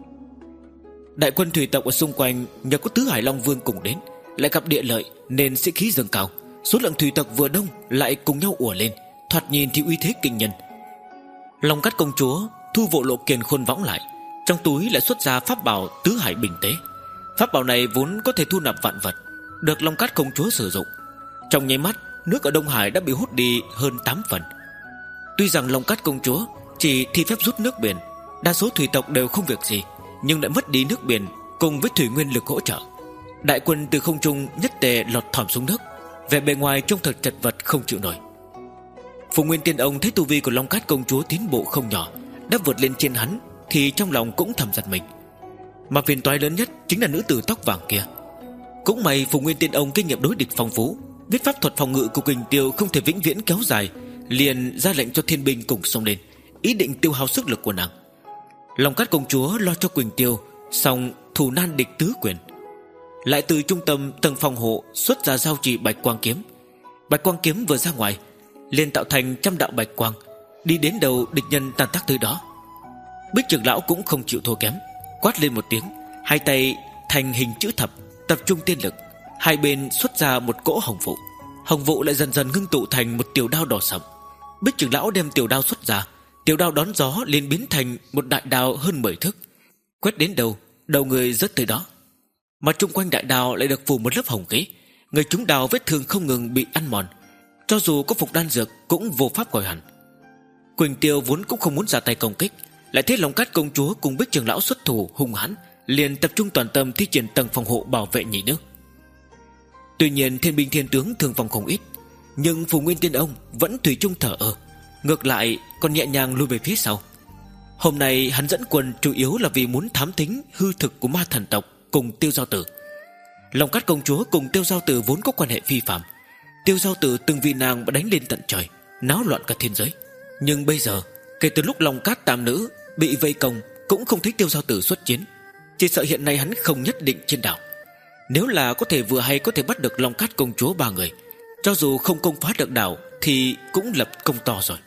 Đại quân thủy tộc ở xung quanh nhờ có Tứ Hải Long Vương cùng đến, lại gặp địa lợi nên sĩ khí dâng cao, số lượng thủy tộc vừa đông lại cùng nhau ùa lên, thoạt nhìn thì uy thế kinh nhân. Long Cát công chúa thu bộ lộ Kiền Khôn Võng lại, trong túi lại xuất ra pháp bảo Tứ Hải Bình Tế. Pháp bảo này vốn có thể thu nạp vạn vật, được Long Cát công chúa sử dụng. Trong nháy mắt, nước ở Đông Hải đã bị hút đi hơn tám phần. Tuy rằng Long Cát công chúa chỉ thi phép rút nước biển, đa số thủy tộc đều không việc gì, nhưng lại mất đi nước biển cùng với thủy nguyên lực hỗ trợ. Đại quân từ không trung nhất tề lọt thỏm xuống nước, vẻ bề ngoài trông thật chật vật không chịu nổi. Phù Nguyên Tiên ông thấy tu vi của Long Cát công chúa tiến bộ không nhỏ, đã vượt lên trên hắn, thì trong lòng cũng thầm giật mình. Mà phiền toái lớn nhất chính là nữ tử tóc vàng kia. Cũng may Phù Nguyên Tiên ông kinh nghiệm đối địch phong phú, biết pháp thuật phòng ngự của Quỳnh Tiêu không thể vĩnh viễn kéo dài, liền ra lệnh cho thiên binh cùng xông lên, ý định tiêu hao sức lực của nàng. Long Cát công chúa lo cho Quỳnh Tiêu, xong thủ nan địch tứ quyền. Lại từ trung tâm tầng phòng hộ xuất ra giao chỉ Bạch Quang kiếm. Bạch Quang kiếm vừa ra ngoài liền tạo thành trăm đạo bạch quang, đi đến đầu địch nhân tan tác tới đó. Bích trưởng lão cũng không chịu thua kém, quát lên một tiếng, hai tay thành hình chữ thập, tập trung tiên lực, hai bên xuất ra một cỗ hồng vụ. Hồng vụ lại dần dần ngưng tụ thành một tiểu đao đỏ sẫm. Bích trưởng lão đem tiểu đao xuất ra, tiểu đao đón gió liền biến thành một đại đao hơn mười thước, quét đến đầu, đầu người rớt tới đó. Mà chung quanh đại đao lại được phủ một lớp hồng khí, người trúng đao vết thương không ngừng bị ăn mòn, cho dù có phục đan dược cũng vô pháp khỏi hẳn. Quỳnh Tiêu vốn cũng không muốn ra tay công kích, lại thấy Long Cát công chúa cùng Bích trưởng lão xuất thủ hung hãn, liền tập trung toàn tâm thi triển tầng phòng hộ bảo vệ nhị nước. Tuy nhiên thiên binh thiên tướng thương vong không ít, nhưng Phù Nguyên Tiên ông vẫn thủy chung thở ơ, ngược lại còn nhẹ nhàng lùi về phía sau. Hôm nay hắn dẫn quân chủ yếu là vì muốn thám thính hư thực của ma thần tộc cùng Tiêu Giao Tử. Long Cát công chúa cùng Tiêu Giao Tử vốn có quan hệ phi phàm, Tiêu Giao Tử từng vì nàng mà đánh lên tận trời, náo loạn cả thiên giới. Nhưng bây giờ kể từ lúc Long Cát tam nữ bị vây công, cũng không thấy Tiêu Giao Tử xuất chiến, chỉ sợ hiện nay hắn không nhất định trên đảo. Nếu là có thể vừa hay có thể bắt được Long Cát công chúa ba người, cho dù không công phá được đảo thì cũng lập công to rồi.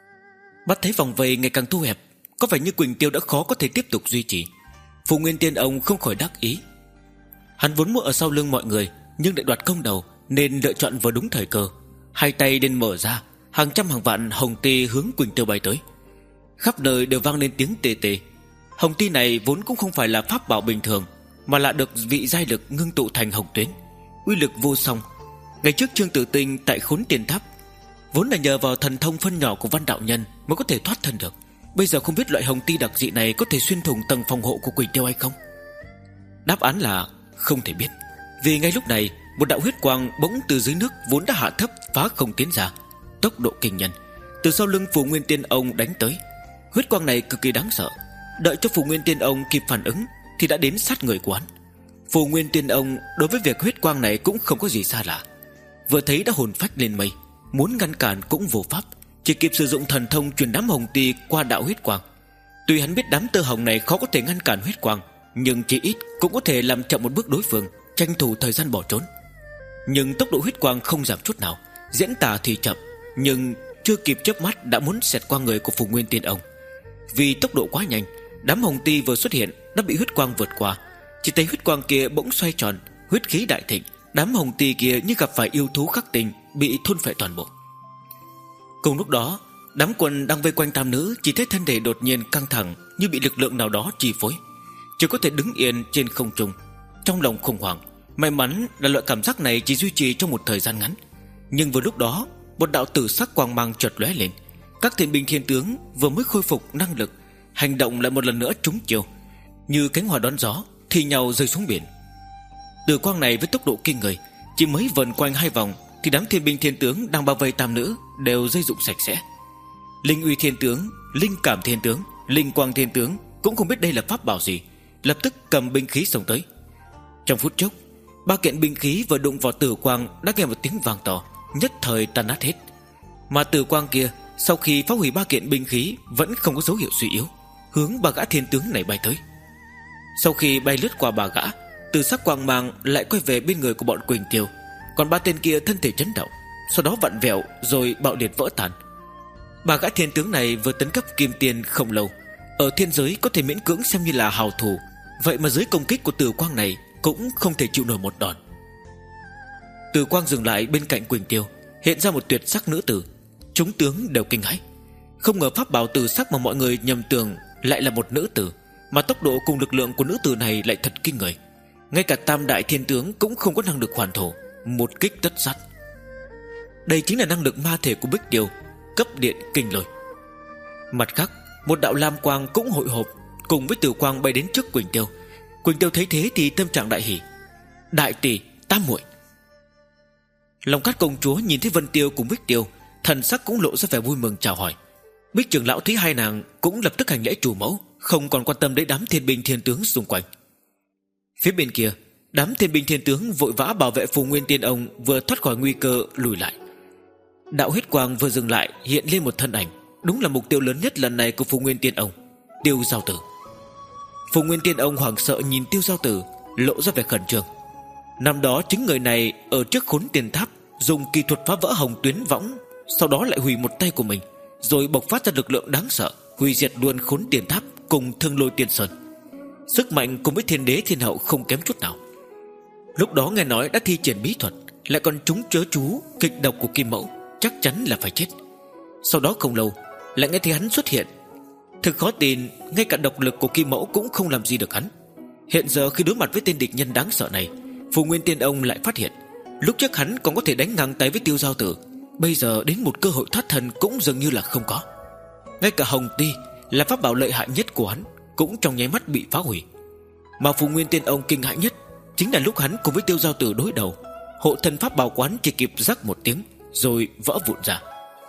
Bắt thấy vòng vây ngày càng thu hẹp, có vẻ như Quỳnh Tiêu đã khó có thể tiếp tục duy trì. Phù Nguyên Tiên ông không khỏi đắc ý. Hắn vốn muốn ở sau lưng mọi người, nhưng lại đoạt công đầu nên lựa chọn vừa đúng thời cơ, hai tay nên mở ra, hàng trăm hàng vạn hồng ti hướng Quỳnh Tiêu bay tới. Khắp nơi đều vang lên tiếng tê tê. Hồng ti này vốn cũng không phải là pháp bảo bình thường, mà là được vị giai lực ngưng tụ thành hồng tuyến, uy lực vô song. Ngày trước Trương Tử Tinh tại Khốn Tiền Tháp vốn là nhờ vào thần thông phân nhỏ của Văn đạo nhân mới có thể thoát thân được. Bây giờ không biết loại hồng ti đặc dị này có thể xuyên thủng tầng phòng hộ của Quỳnh Tiêu hay không. Đáp án là không thể biết, vì ngay lúc này một đạo huyết quang bỗng từ dưới nước vốn đã hạ thấp phá không tiến ra, tốc độ kinh nhân, từ sau lưng Phù Nguyên Tiên ông đánh tới. Huyết quang này cực kỳ đáng sợ, đợi cho Phù Nguyên Tiên ông kịp phản ứng thì đã đến sát người của hắn. Phù Nguyên Tiên ông đối với việc huyết quang này cũng không có gì xa lạ, vừa thấy đã hồn phách lên mây, muốn ngăn cản cũng vô pháp, chỉ kịp sử dụng thần thông truyền đám hồng ti qua đạo huyết quang. Tuy hắn biết đám tơ hồng này khó có thể ngăn cản huyết quang, nhưng chỉ ít cũng có thể làm chậm một bước đối phương, tranh thủ thời gian bỏ trốn. Nhưng tốc độ huyết quang không giảm chút nào, diễn tả thì chậm, nhưng chưa kịp chớp mắt đã muốn xẹt qua người của Phù Nguyên Tiên ông. Vì tốc độ quá nhanh, đám hồng ti vừa xuất hiện đã bị huyết quang vượt qua. Chỉ thấy huyết quang kia bỗng xoay tròn, huyết khí đại thịnh, đám hồng ti kia như gặp phải yêu thú khắc tinh, bị thôn phệ toàn bộ. Cùng lúc đó, đám quân đang vây quanh tam nữ chỉ thấy thân thể đột nhiên căng thẳng, như bị lực lượng nào đó chi phối. chỉ có thể đứng yên trên không trung. Trong lòng khủng hoảng. May mắn là loại cảm giác này chỉ duy trì trong một thời gian ngắn. Nhưng vừa lúc đó, một đạo tử sắc quang mang chợt lóe lên. Các thiên binh thiên tướng vừa mới khôi phục năng lực, hành động lại một lần nữa trúng chiêu, như cánh hoa đón gió thì nhau rơi xuống biển. Tử quang này với tốc độ kinh người, chỉ mới vần quanh hai vòng thì đám thiên binh thiên tướng đang bao vây tam nữ đều rơi rụng sạch sẽ. Linh uy thiên tướng, linh cảm thiên tướng, linh quang thiên tướng cũng không biết đây là pháp bảo gì, lập tức cầm binh khí xông tới. Trong phút chốc, ba kiện binh khí vừa đụng vào tử quang đã nghe một tiếng vang to, nhất thời tan nát hết. Mà tử quang kia sau khi phá hủy ba kiện binh khí vẫn không có dấu hiệu suy yếu, hướng ba gã thiên tướng này bay tới. Sau khi bay lướt qua ba gã, từ sắc quang mang lại quay về bên người của bọn Quỳnh Tiêu. Còn ba tên kia thân thể chấn động, sau đó vặn vẹo rồi bạo liệt vỡ tan. Ba gã thiên tướng này vừa tấn cấp kim tiên không lâu, ở thiên giới có thể miễn cưỡng xem như là hào thủ, vậy mà dưới công kích của tử quang này cũng không thể chịu nổi một đòn. Tử quang dừng lại bên cạnh Quỳnh Tiêu, hiện ra một tuyệt sắc nữ tử. Chúng tướng đều kinh hãi, không ngờ pháp bảo tử sắc mà mọi người nhầm tưởng lại là một nữ tử, mà tốc độ cùng lực lượng của nữ tử này lại thật kinh người. Ngay cả tam đại thiên tướng cũng không có năng lực hoàn thổ, một kích tất sát. Đây chính là năng lực ma thể của Bích Tiêu, cấp điện kinh lôi. Mặt khác, một đạo lam quang cũng hội họp cùng với tử quang bay đến trước Quỳnh Tiêu. Quỳnh Tiêu thấy thế thì tâm trạng đại hỉ. Đại tỷ, tam muội. Long Cát công chúa nhìn thấy Vân Tiêu cùng Bích Tiêu, thần sắc cũng lộ ra vẻ vui mừng chào hỏi. Bích trưởng lão thấy hai nàng cũng lập tức hành lễ chủ mẫu, không còn quan tâm đến đám thiên binh thiên tướng xung quanh. Phía bên kia, đám thiên binh thiên tướng vội vã bảo vệ Phù Nguyên Tiên Ông vừa thoát khỏi nguy cơ lùi lại. Đạo huyết quang vừa dừng lại, hiện lên một thân ảnh, đúng là mục tiêu lớn nhất lần này của Phù Nguyên Tiên Ông, Tiêu Giao Tử. Phù Nguyên Tiên Ông hoảng sợ nhìn Tiêu Giao Tử, lộ ra vẻ khẩn trương. Năm đó chính người này ở trước Khốn Tiên Tháp dùng kỳ thuật phá vỡ hồng tuyến võng, sau đó lại hủy một tay của mình, rồi bộc phát ra lực lượng đáng sợ, hủy diệt luôn Khốn Tiên Tháp cùng Thương Lôi Tiên Sơn. Sức mạnh cùng với thiên đế thiên hậu không kém chút nào. Lúc đó nghe nói đã thi triển bí thuật, lại còn trúng chớ chú kịch độc của Kim Mẫu, chắc chắn là phải chết. Sau đó không lâu lại nghe thấy hắn xuất hiện. Thực khó tin, ngay cả độc lực của Kim Mẫu cũng không làm gì được hắn. Hiện giờ khi đối mặt với tên địch nhân đáng sợ này, Phù Nguyên Tiên Ông lại phát hiện lúc trước hắn còn có thể đánh ngang tay với Tiêu Giao Tử, bây giờ đến một cơ hội thoát thân cũng dường như là không có. Ngay cả Hồng Ti là pháp bảo lợi hại nhất của hắn cũng trong nháy mắt bị phá hủy. Mà Phù Nguyên Tiên Ông kinh hãi nhất chính là lúc hắn cùng với Tiêu Giao Tử đối đầu, hộ thân pháp bảo quán chỉ kịp rắc một tiếng rồi vỡ vụn ra.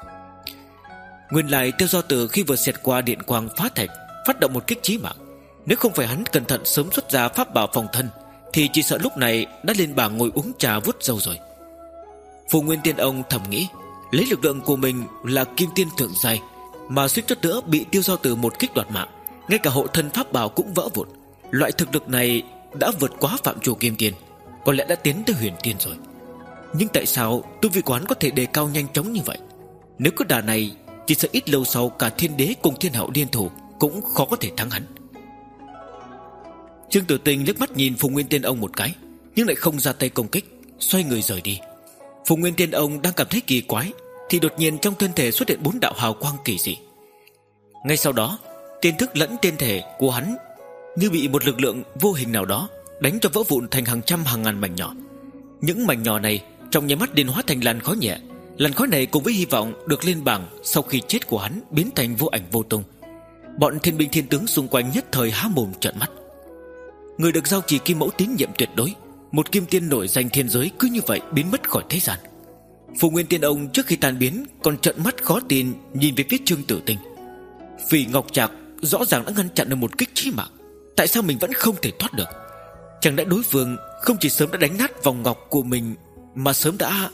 Nguyên lại Tiêu Giao Tử khi vừa xẹt qua điện quang phá thạch, phát động một kích chí mạng. Nếu không phải hắn cẩn thận sớm xuất ra pháp bảo phòng thân, thì chỉ sợ lúc này đã lên bảng ngồi uống trà vuốt râu rồi. Phù Nguyên Tiên Ông thầm nghĩ, lấy lực lượng của mình là kim tiên thượng giai mà suýt chút nữa bị Tiêu Giao Tử một kích đoạt mạng, ngay cả hộ thân pháp bảo cũng vỡ vụn. Loại thực lực này đã vượt quá phạm trù kim tiên, có lẽ đã tiến tới huyền tiên rồi. Nhưng tại sao tu vi quán có thể đề cao nhanh chóng như vậy? Nếu cứ đà này, chỉ sợ ít lâu sau cả thiên đế cùng thiên hậu liên thủ cũng khó có thể thắng hắn. Trương Tử Tình liếc mắt nhìn Phù Nguyên Tiên Ông một cái, nhưng lại không ra tay công kích, xoay người rời đi. Phù Nguyên Tiên Ông đang cảm thấy kỳ quái, thì đột nhiên trong thân thể xuất hiện bốn đạo hào quang kỳ dị. Ngay sau đó, tiên thức lẫn tiên thể của hắn như bị một lực lượng vô hình nào đó đánh cho vỡ vụn thành hàng trăm hàng ngàn mảnh nhỏ. Những mảnh nhỏ này trong nháy mắt điên hóa thành làn khói nhẹ. Làn khói này cùng với hy vọng được lên bảng sau khi chết của hắn biến thành vô ảnh vô tung. Bọn thiên binh thiên tướng xung quanh nhất thời há mồm trợn mắt. Người được giao trì Kim Mẫu tín nhiệm tuyệt đối, một kim tiên nổi danh thiên giới cứ như vậy biến mất khỏi thế gian. Phù Nguyên Tiên Ông trước khi tan biến còn trợn mắt khó tin nhìn về phía Trương Tử Tình. Vì Ngọc Trạc rõ ràng đã ngăn chặn được một kích chí mạng, tại sao mình vẫn không thể thoát được? Chẳng lẽ đối phương không chỉ sớm đã đánh nát vòng ngọc của mình, mà sớm đã...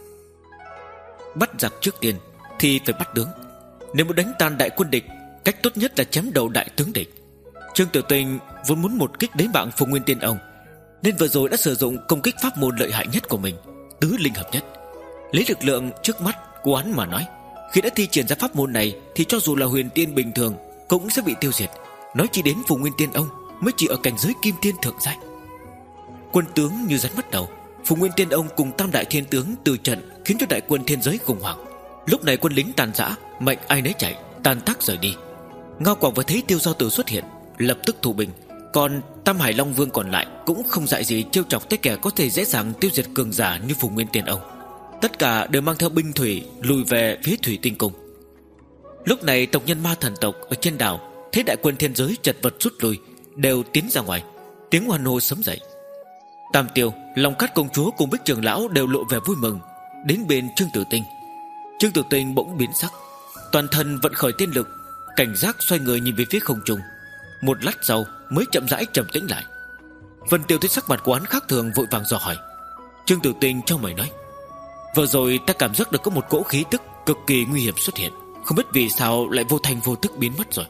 Bắt giặc trước tiên thì phải bắt tướng. Nếu muốn đánh tan đại quân địch, cách tốt nhất là chém đầu đại tướng địch. Trương Tử Tình vốn muốn một kích đánh bại Phù Nguyên Tiên Ông, nên vừa rồi đã sử dụng công kích pháp môn lợi hại nhất của mình, tứ linh hợp nhất. Lấy lực lượng trước mắt của hắn mà nói, khi đã thi triển ra pháp môn này thì cho dù là huyền tiên bình thường cũng sẽ bị tiêu diệt, nói chỉ đến Phù Nguyên Tiên Ông mới chỉ ở cảnh giới kim tiên thượng giai. Quân tướng như rắn mất đầu, Phù Nguyên Tiên Ông cùng tam đại thiên tướng từ trận khiến cho đại quân thiên giới khủng hoảng. Lúc này quân lính tàn rã, mệnh ai nấy chạy, tan tác rời đi. Ngao Quảng vừa thấy Tiêu Giao Tử xuất hiện, lập tức thủ binh, Còn Tam Hải Long Vương còn lại cũng không dại gì trêu chọc tới kẻ có thể dễ dàng tiêu diệt cường giả như Phùng Nguyên Tiên ông. Tất cả đều mang theo binh thủy lùi về phía Thủy Tinh Cung. Lúc này tộc nhân ma thần tộc ở trên đảo thấy đại quân thiên giới chật vật rút lui, đều tiến ra ngoài, tiếng hoan hô sấm dậy. Tam Tiêu, Long Cát công chúa cùng Bích trưởng lão đều lộ vẻ vui mừng. Đến bên Trương Tử Tinh, Trương Tử Tinh bỗng biến sắc, toàn thân vận khởi tiên lực, cảnh giác xoay người nhìn về phía không trung. Một lát sau mới chậm rãi trầm tĩnh lại. Vân Tiêu thấy sắc mặt của hắn khác thường, vội vàng dò hỏi. Trương Tử Tinh trong mày nói: vừa rồi ta cảm giác được có một cỗ khí tức cực kỳ nguy hiểm xuất hiện, không biết vì sao lại vô thành vô tức biến mất rồi.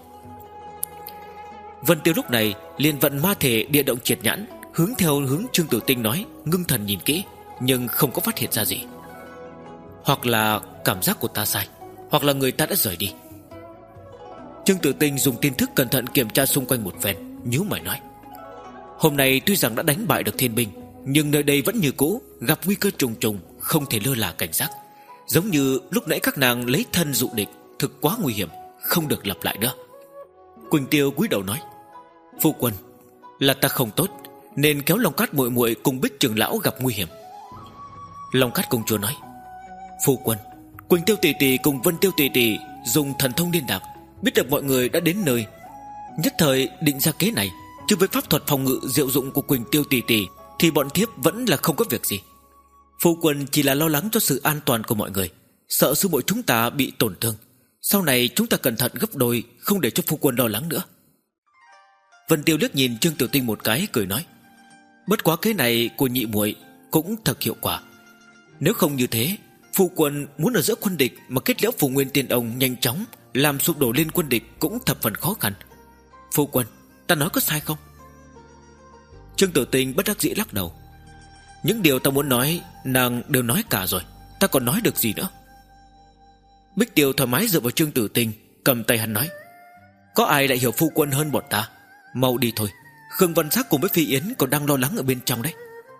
Vân Tiêu lúc này liền vận ma thể địa động triệt nhãn, hướng theo hướng Trương Tử Tinh nói, ngưng thần nhìn kỹ, nhưng không có phát hiện ra gì. Hoặc là cảm giác của ta sai, hoặc là người ta đã rời đi. Trương Tử Tinh dùng tiên thức cẩn thận kiểm tra xung quanh một phen, nhíu mày nói: hôm nay tuy rằng đã đánh bại được thiên binh, nhưng nơi đây vẫn như cũ gặp nguy cơ trùng trùng, không thể lơ là cảnh giác. Giống như lúc nãy các nàng lấy thân dụ địch, thực quá nguy hiểm, không được lặp lại nữa. Quỳnh Tiêu cúi đầu nói: phu quân, là ta không tốt, nên kéo Long Cát muội muội cùng Bích trưởng lão gặp nguy hiểm. Long Cát công chúa nói: phu quân, Quỳnh Tiêu tỷ tỷ cùng Vân Tiêu tỷ tỷ dùng thần thông liên lạc, biết được mọi người đã đến nơi, nhất thời định ra kế này. Chứ với pháp thuật phòng ngự diệu dụng của Quỳnh Tiêu tỷ tỷ thì bọn thiếp vẫn là không có việc gì. Phu quân chỉ là lo lắng cho sự an toàn của mọi người, sợ sư muội chúng ta bị tổn thương. Sau này chúng ta cẩn thận gấp đôi, không để cho phu quân lo lắng nữa. Vân Tiêu liếc nhìn Trương Tiểu Tinh một cái, cười nói: bất quá kế này của nhị muội cũng thật hiệu quả. Nếu không như thế, phu quân muốn ở giữa quân địch mà kết liễu Phùng Nguyên Tiên ông nhanh chóng làm sụp đổ lên quân địch cũng thập phần khó khăn. Phu quân, ta nói có sai không? Trương Tử Tinh bất đắc dĩ lắc đầu: những điều ta muốn nói nàng đều nói cả rồi, ta còn nói được gì nữa. Bích Tiêu thoải mái dựa vào Trương Tử Tinh, cầm tay hắn nói: có ai lại hiểu phu quân hơn bọn ta? Mau đi thôi, Khương Văn Sắc cùng với Phi Yến còn đang lo lắng ở bên trong đấy.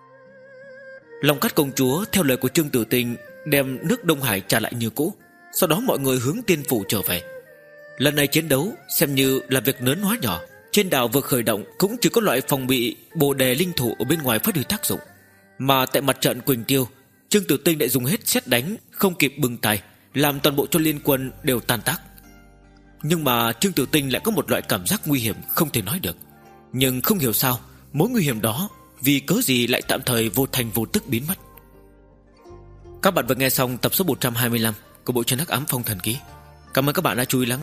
Long Cát công chúa theo lời của Trương Tử Tinh đem nước Đông Hải trả lại như cũ. Sau đó mọi người hướng tiên phủ trở về. Lần này chiến đấu xem như là việc lớn hóa nhỏ. Trên đảo vừa khởi động cũng chỉ có loại phòng bị bồ đề linh thủ ở bên ngoài phát huy tác dụng. Mà tại mặt trận Quỳnh Tiêu, Trương Tử Tinh lại dùng hết sét đánh, không kịp bừng tài, làm toàn bộ cho liên quân đều tan tác. Nhưng mà Trương Tử Tinh lại có một loại cảm giác nguy hiểm không thể nói được. Nhưng không hiểu sao mối nguy hiểm đó vì cớ gì lại tạm thời vô thành vô tức biến mất. Các bạn vừa nghe xong tập số một trăm hai mươi lăm của bộ truyện Hắc Ám Phong Thần Ký. Cảm ơn các bạn đã chú ý lắng.